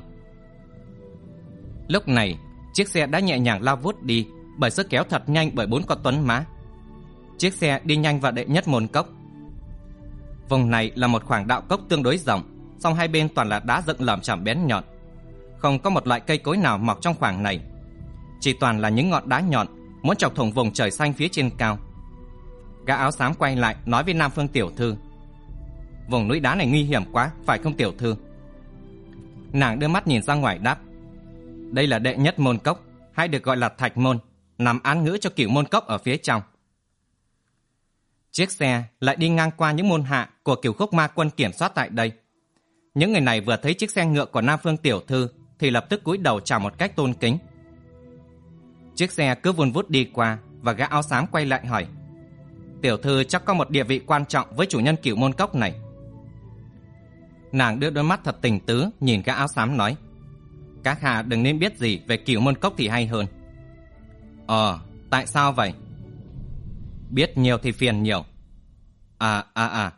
Lúc này, chiếc xe đã nhẹ nhàng lao vút đi bởi sức kéo thật nhanh bởi bốn con tuấn mã. Chiếc xe đi nhanh vào đệ nhất môn cốc. Vùng này là một khoảng đạo cốc tương đối rộng, song hai bên toàn là đá dựng lởm chởm bén nhọn. Không có một loại cây cối nào mọc trong khoảng này, chỉ toàn là những ngọn đá nhọn muốn chọc thủng vùng trời xanh phía trên cao. Gã áo xám quay lại nói với Nam Phương tiểu thư: "Vùng núi đá này nguy hiểm quá, phải không tiểu thư?" Nàng đưa mắt nhìn ra ngoài đáp: "Đây là đệ nhất môn cốc, hay được gọi là Thạch Môn, nằm án ngữ cho Cửu Môn Cốc ở phía trong." Chiếc xe lại đi ngang qua những môn hạ của Cửu Khúc Ma Quân kiểm soát tại đây. Những người này vừa thấy chiếc xe ngựa của Nam Phương tiểu thư thì lập tức cúi đầu chào một cách tôn kính. Chiếc xe cứ vun vút đi qua, và gã áo xám quay lại hỏi: "Tiểu thư chắc có một địa vị quan trọng với chủ nhân Cửu Môn Cốc này." Nàng đưa đôi mắt thật tình tứ nhìn gã áo xám nói: "Các hạ đừng nên biết gì về Cửu Môn Cốc thì hay hơn." "Ờ, tại sao vậy?" "Biết nhiều thì phiền nhiều." À à à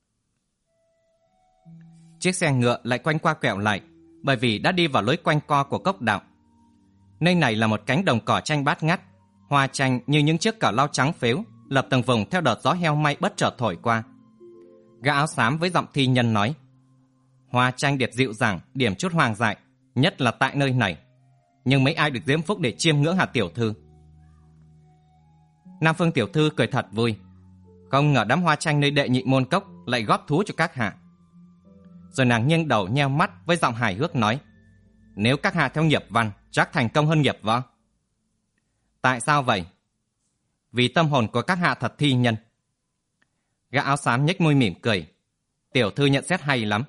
Chiếc xe ngựa lại quanh qua quẹo lại, bởi vì đã đi vào lối quanh co của cốc đạo. Nơi này là một cánh đồng cỏ chanh bát ngát, hoa chanh như những chiếc cờ lau trắng phếu lập từng vùng theo đợt gió heo may bất chợt thổi qua. Gã áo xám với giọng thi nhân nói: "Hoa chanh đẹp dịu dàng, điểm chút hoang dại, nhất là tại nơi này. Nhưng mấy ai được diễm phúc để chiêm ngưỡng hả tiểu thư?" Nam Phương tiểu thư cười thật vui: "Không ngờ đám hoa chanh nơi đệ nhị môn cốc lại góp thú cho các hạ." Rồi nàng nghiêng đầu nheo mắt với giọng hài hước nói: "Nếu các hạ theo nghiệp văn chắc thành công hơn nghiệp võ." "Tại sao vậy?" "Vì tâm hồn của các hạ thật thi nhân." Gã áo xám nhếch môi mỉm cười: "Tiểu thư nhận xét hay lắm."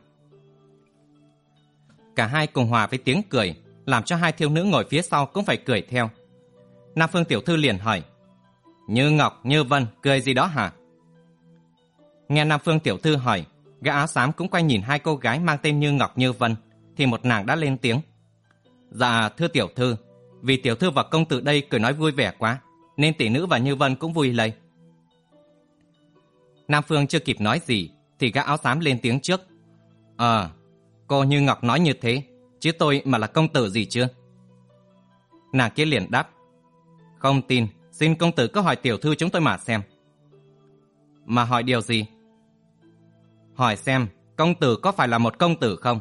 Cả hai cùng hòa với tiếng cười, làm cho hai thiếu nữ ngồi phía sau cũng phải cười theo. Nam Phương tiểu thư liền hỏi: "Như Ngọc, Như Vân cười gì đó hả?" Nghe Nam Phương tiểu thư hỏi, gã áo xám cũng quay nhìn hai cô gái mang tên Như Ngọc, Như Vân, thì một nàng đã lên tiếng: "Dạ thưa tiểu thư, vì tiểu thư và công tử đây cười nói vui vẻ quá, nên tỷ nữ và Như Vân cũng vui lây." Nam Phương chưa kịp nói gì thì gã áo xám lên tiếng trước: "Ờ, cô Như Ngọc nói như thế, chứ tôi mà là công tử gì chưa?" Nàng kia liền đáp: "Không tin, xin công tử cứ hỏi tiểu thư chúng tôi mà xem." "Mà hỏi điều gì?" "Hỏi xem công tử có phải là một công tử không?"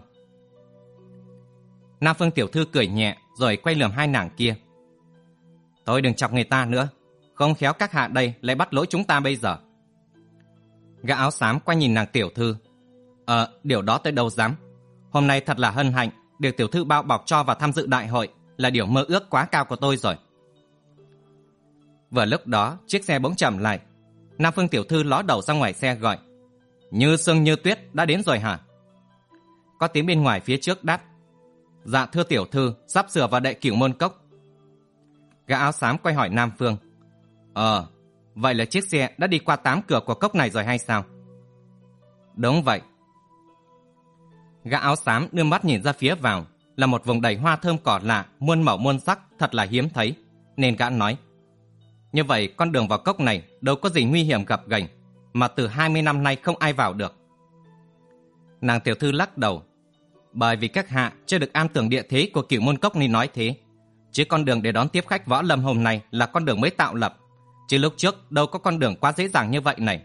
Nam Phương tiểu thư cười nhẹ rồi quay lườm hai nàng kia: "Thôi đừng chọc người ta nữa, không khéo các hạ đây lại bắt lỗi chúng ta bây giờ." Gã áo xám quay nhìn nàng tiểu thư: "Ờ, điều đó tôi đâu dám. Hôm nay thật là hân hạnh được tiểu thư bao bọc cho và tham dự đại hội, là điều mơ ước quá cao của tôi rồi." Vừa lúc đó chiếc xe bỗng chậm lại. Nam Phương tiểu thư ló đầu ra ngoài xe gọi: "Như Sương Như Tuyết đã đến rồi hả?" Có tiếng bên ngoài phía trước đáp: "Dạ thưa tiểu thư, sắp sửa vào đệ Cửu Môn Cốc." Gã áo xám quay hỏi Nam Phương: "Ờ, vậy là chiếc xe đã đi qua tám cửa của cốc này rồi hay sao?" "Đúng vậy." Gã áo xám đưa mắt nhìn ra phía vào, là một vùng đầy hoa thơm cỏ lạ, muôn màu muôn sắc, thật là hiếm thấy, nên gã nói: "Như vậy con đường vào cốc này đâu có gì nguy hiểm gập ghềnh, mà từ hai mươi năm nay không ai vào được." Nàng tiểu thư lắc đầu: "Bởi vì các hạ chưa được am tường địa thế của Cửu Môn Cốc nên nói thế, chứ con đường để đón tiếp khách võ lâm hôm nay là con đường mới tạo lập, chứ lúc trước đâu có con đường quá dễ dàng như vậy này."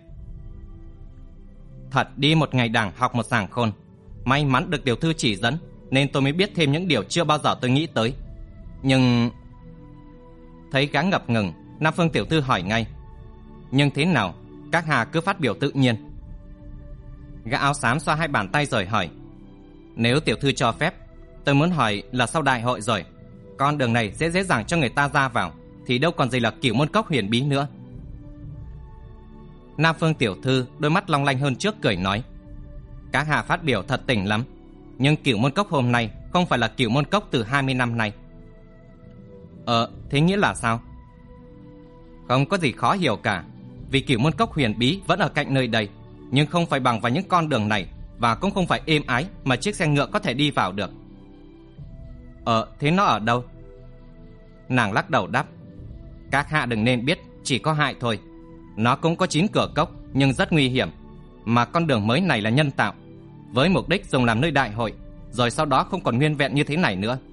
Thật đi một ngày đàng học một sàng khôn, may mắn được tiểu thư chỉ dẫn nên tôi mới biết thêm những điều chưa bao giờ tôi nghĩ tới. Nhưng... Thấy gã ngập ngừng, Nam Phương tiểu thư hỏi ngay: "Nhưng thế nào? Các hạ cứ phát biểu tự nhiên." Gã áo xám xoa hai bàn tay rồi hỏi: "Nếu tiểu thư cho phép, tôi muốn hỏi là sau đại hội rồi, con đường này sẽ dễ dàng cho người ta ra vào, thì đâu còn gì là Cửu Môn Cốc huyền bí nữa." Nam Phương tiểu thư đôi mắt long lanh hơn trước cười nói: Các hạ phát biểu thật tỉnh lắm, nhưng Cửu Môn Cốc hôm nay không phải là Cửu Môn Cốc từ hai mươi năm nay. Ờ, thế nghĩa là sao? Không có gì khó hiểu cả, vì Cửu Môn Cốc huyền bí vẫn ở cạnh nơi đây, nhưng không phải bằng vào những con đường này, và cũng không phải êm ái mà chiếc xe ngựa có thể đi vào được. Ờ, thế nó ở đâu? Nàng lắc đầu đáp: Các hạ đừng nên biết, chỉ có hại thôi. Nó cũng có chín cửa cốc, nhưng rất nguy hiểm, mà con đường mới này là nhân tạo, với mục đích dùng làm nơi đại hội, rồi sau đó không còn nguyên vẹn như thế này nữa.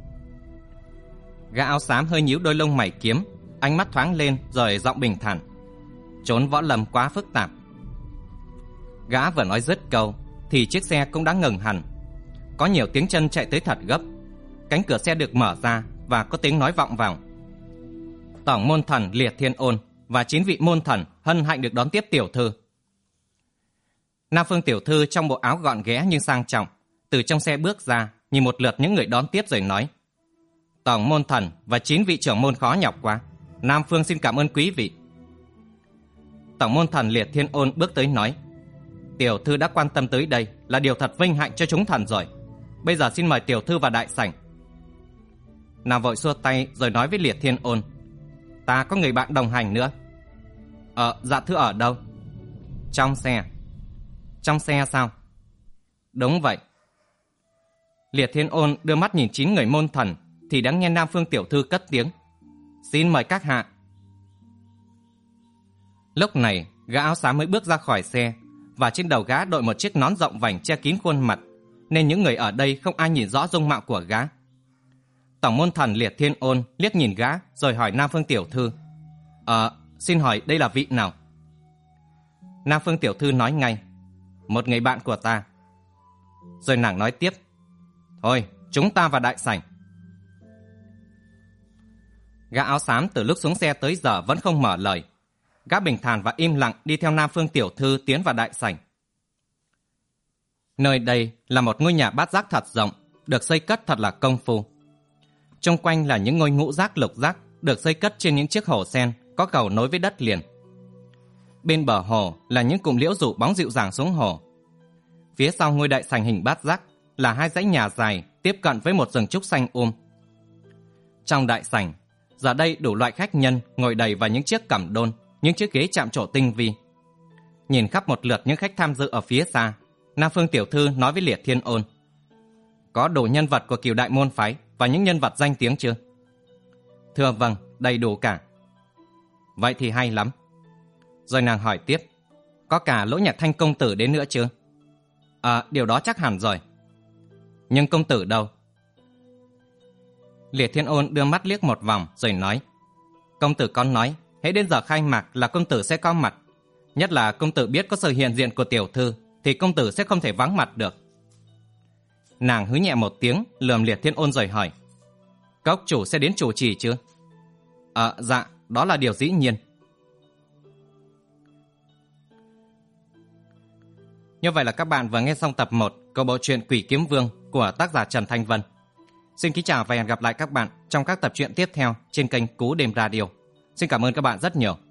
Gã áo xám hơi nhíu đôi lông mày kiếm, ánh mắt thoáng lên rồi giọng bình thản: Trốn võ lâm quá phức tạp. Gã vừa nói dứt câu thì chiếc xe cũng đã ngừng hẳn. Có nhiều tiếng chân chạy tới thật gấp. Cánh cửa xe được mở ra và có tiếng nói vọng vào: Tổng môn thần Liệt Thiên Ôn và chín vị môn thần hân hạnh được đón tiếp tiểu thư. Nam Phương tiểu thư trong bộ áo gọn ghẽ nhưng sang trọng, từ trong xe bước ra, nhìn một lượt những người đón tiếp rồi nói: Tổng môn thần và chín vị trưởng môn khó nhọc quá, Nam Phương xin cảm ơn quý vị. Tổng môn thần Liệt Thiên Ôn bước tới nói: Tiểu thư đã quan tâm tới đây là điều thật vinh hạnh cho chúng thần rồi. Bây giờ xin mời tiểu thư vào đại sảnh. Nàng vội xua tay rồi nói với Liệt Thiên Ôn: Ta có người bạn đồng hành nữa. Ờ, dạ thưa ở đâu? Trong xe. Trong xe sao? Đúng vậy. Liệt Thiên Ôn đưa mắt nhìn chín người môn thần thì đã nghe Nam Phương tiểu thư cất tiếng: Xin mời các hạ. Lúc này gã áo xám mới bước ra khỏi xe, và trên đầu gã đội một chiếc nón rộng vành che kín khuôn mặt, nên những người ở đây không ai nhìn rõ dung mạo của gã. Tổng môn thần Liệt Thiên Ôn liếc nhìn gã rồi hỏi Nam Phương tiểu thư: Ờ, xin hỏi đây là vị nào? Nam Phương tiểu thư nói ngay: Một người bạn của ta. Rồi nàng nói tiếp: Thôi, chúng ta vào đại sảnh. Gã áo xám từ lúc xuống xe tới giờ vẫn không mở lời. Gã bình thản và im lặng đi theo Nam Phương tiểu thư tiến vào đại sảnh. Nơi đây là một ngôi nhà bát giác thật rộng, được xây cất thật là công phu. Xung quanh là những ngôi ngũ giác lục giác được xây cất trên những chiếc hồ sen có cầu nối với đất liền. Bên bờ hồ là những cụm liễu rụ bóng dịu dàng xuống hồ. Phía sau ngôi đại sảnh hình bát giác là hai dãy nhà dài tiếp cận với một rừng trúc xanh um. Trong đại sảnh, giờ đây đủ loại khách nhân ngồi đầy vào những chiếc cẩm đôn, những chiếc ghế chạm trổ tinh vi. Nhìn khắp một lượt những khách tham dự ở phía xa, Nam Phương tiểu thư nói với Liệt Thiên Ôn: Có đủ nhân vật của Cửu Đại môn phái và những nhân vật danh tiếng chưa? Thưa vâng, đầy đủ cả. Vậy thì hay lắm. Rồi nàng hỏi tiếp: Có cả Lỗ Nhạc Thanh công tử đến nữa chưa? À, điều đó chắc hẳn rồi. Nhưng công tử đâu? Liệt Thiên Ôn đưa mắt liếc một vòng rồi nói: Công tử con nói hễ đến giờ khai mạc là công tử sẽ có mặt. Nhất là công tử biết có sự hiện diện của tiểu thư thì công tử sẽ không thể vắng mặt được. Nàng hứ nhẹ một tiếng lườm Liệt Thiên Ôn rồi hỏi: Cốc chủ sẽ đến chủ trì chưa? À, dạ, đó là điều dĩ nhiên. Như vậy là các bạn vừa nghe xong tập một của bộ truyện Quỷ Kiếm Vương của tác giả Trần Thanh Vân. Xin kính chào và hẹn gặp lại các bạn trong các tập truyện tiếp theo trên kênh Cú Đêm Radio. Xin cảm ơn các bạn rất nhiều.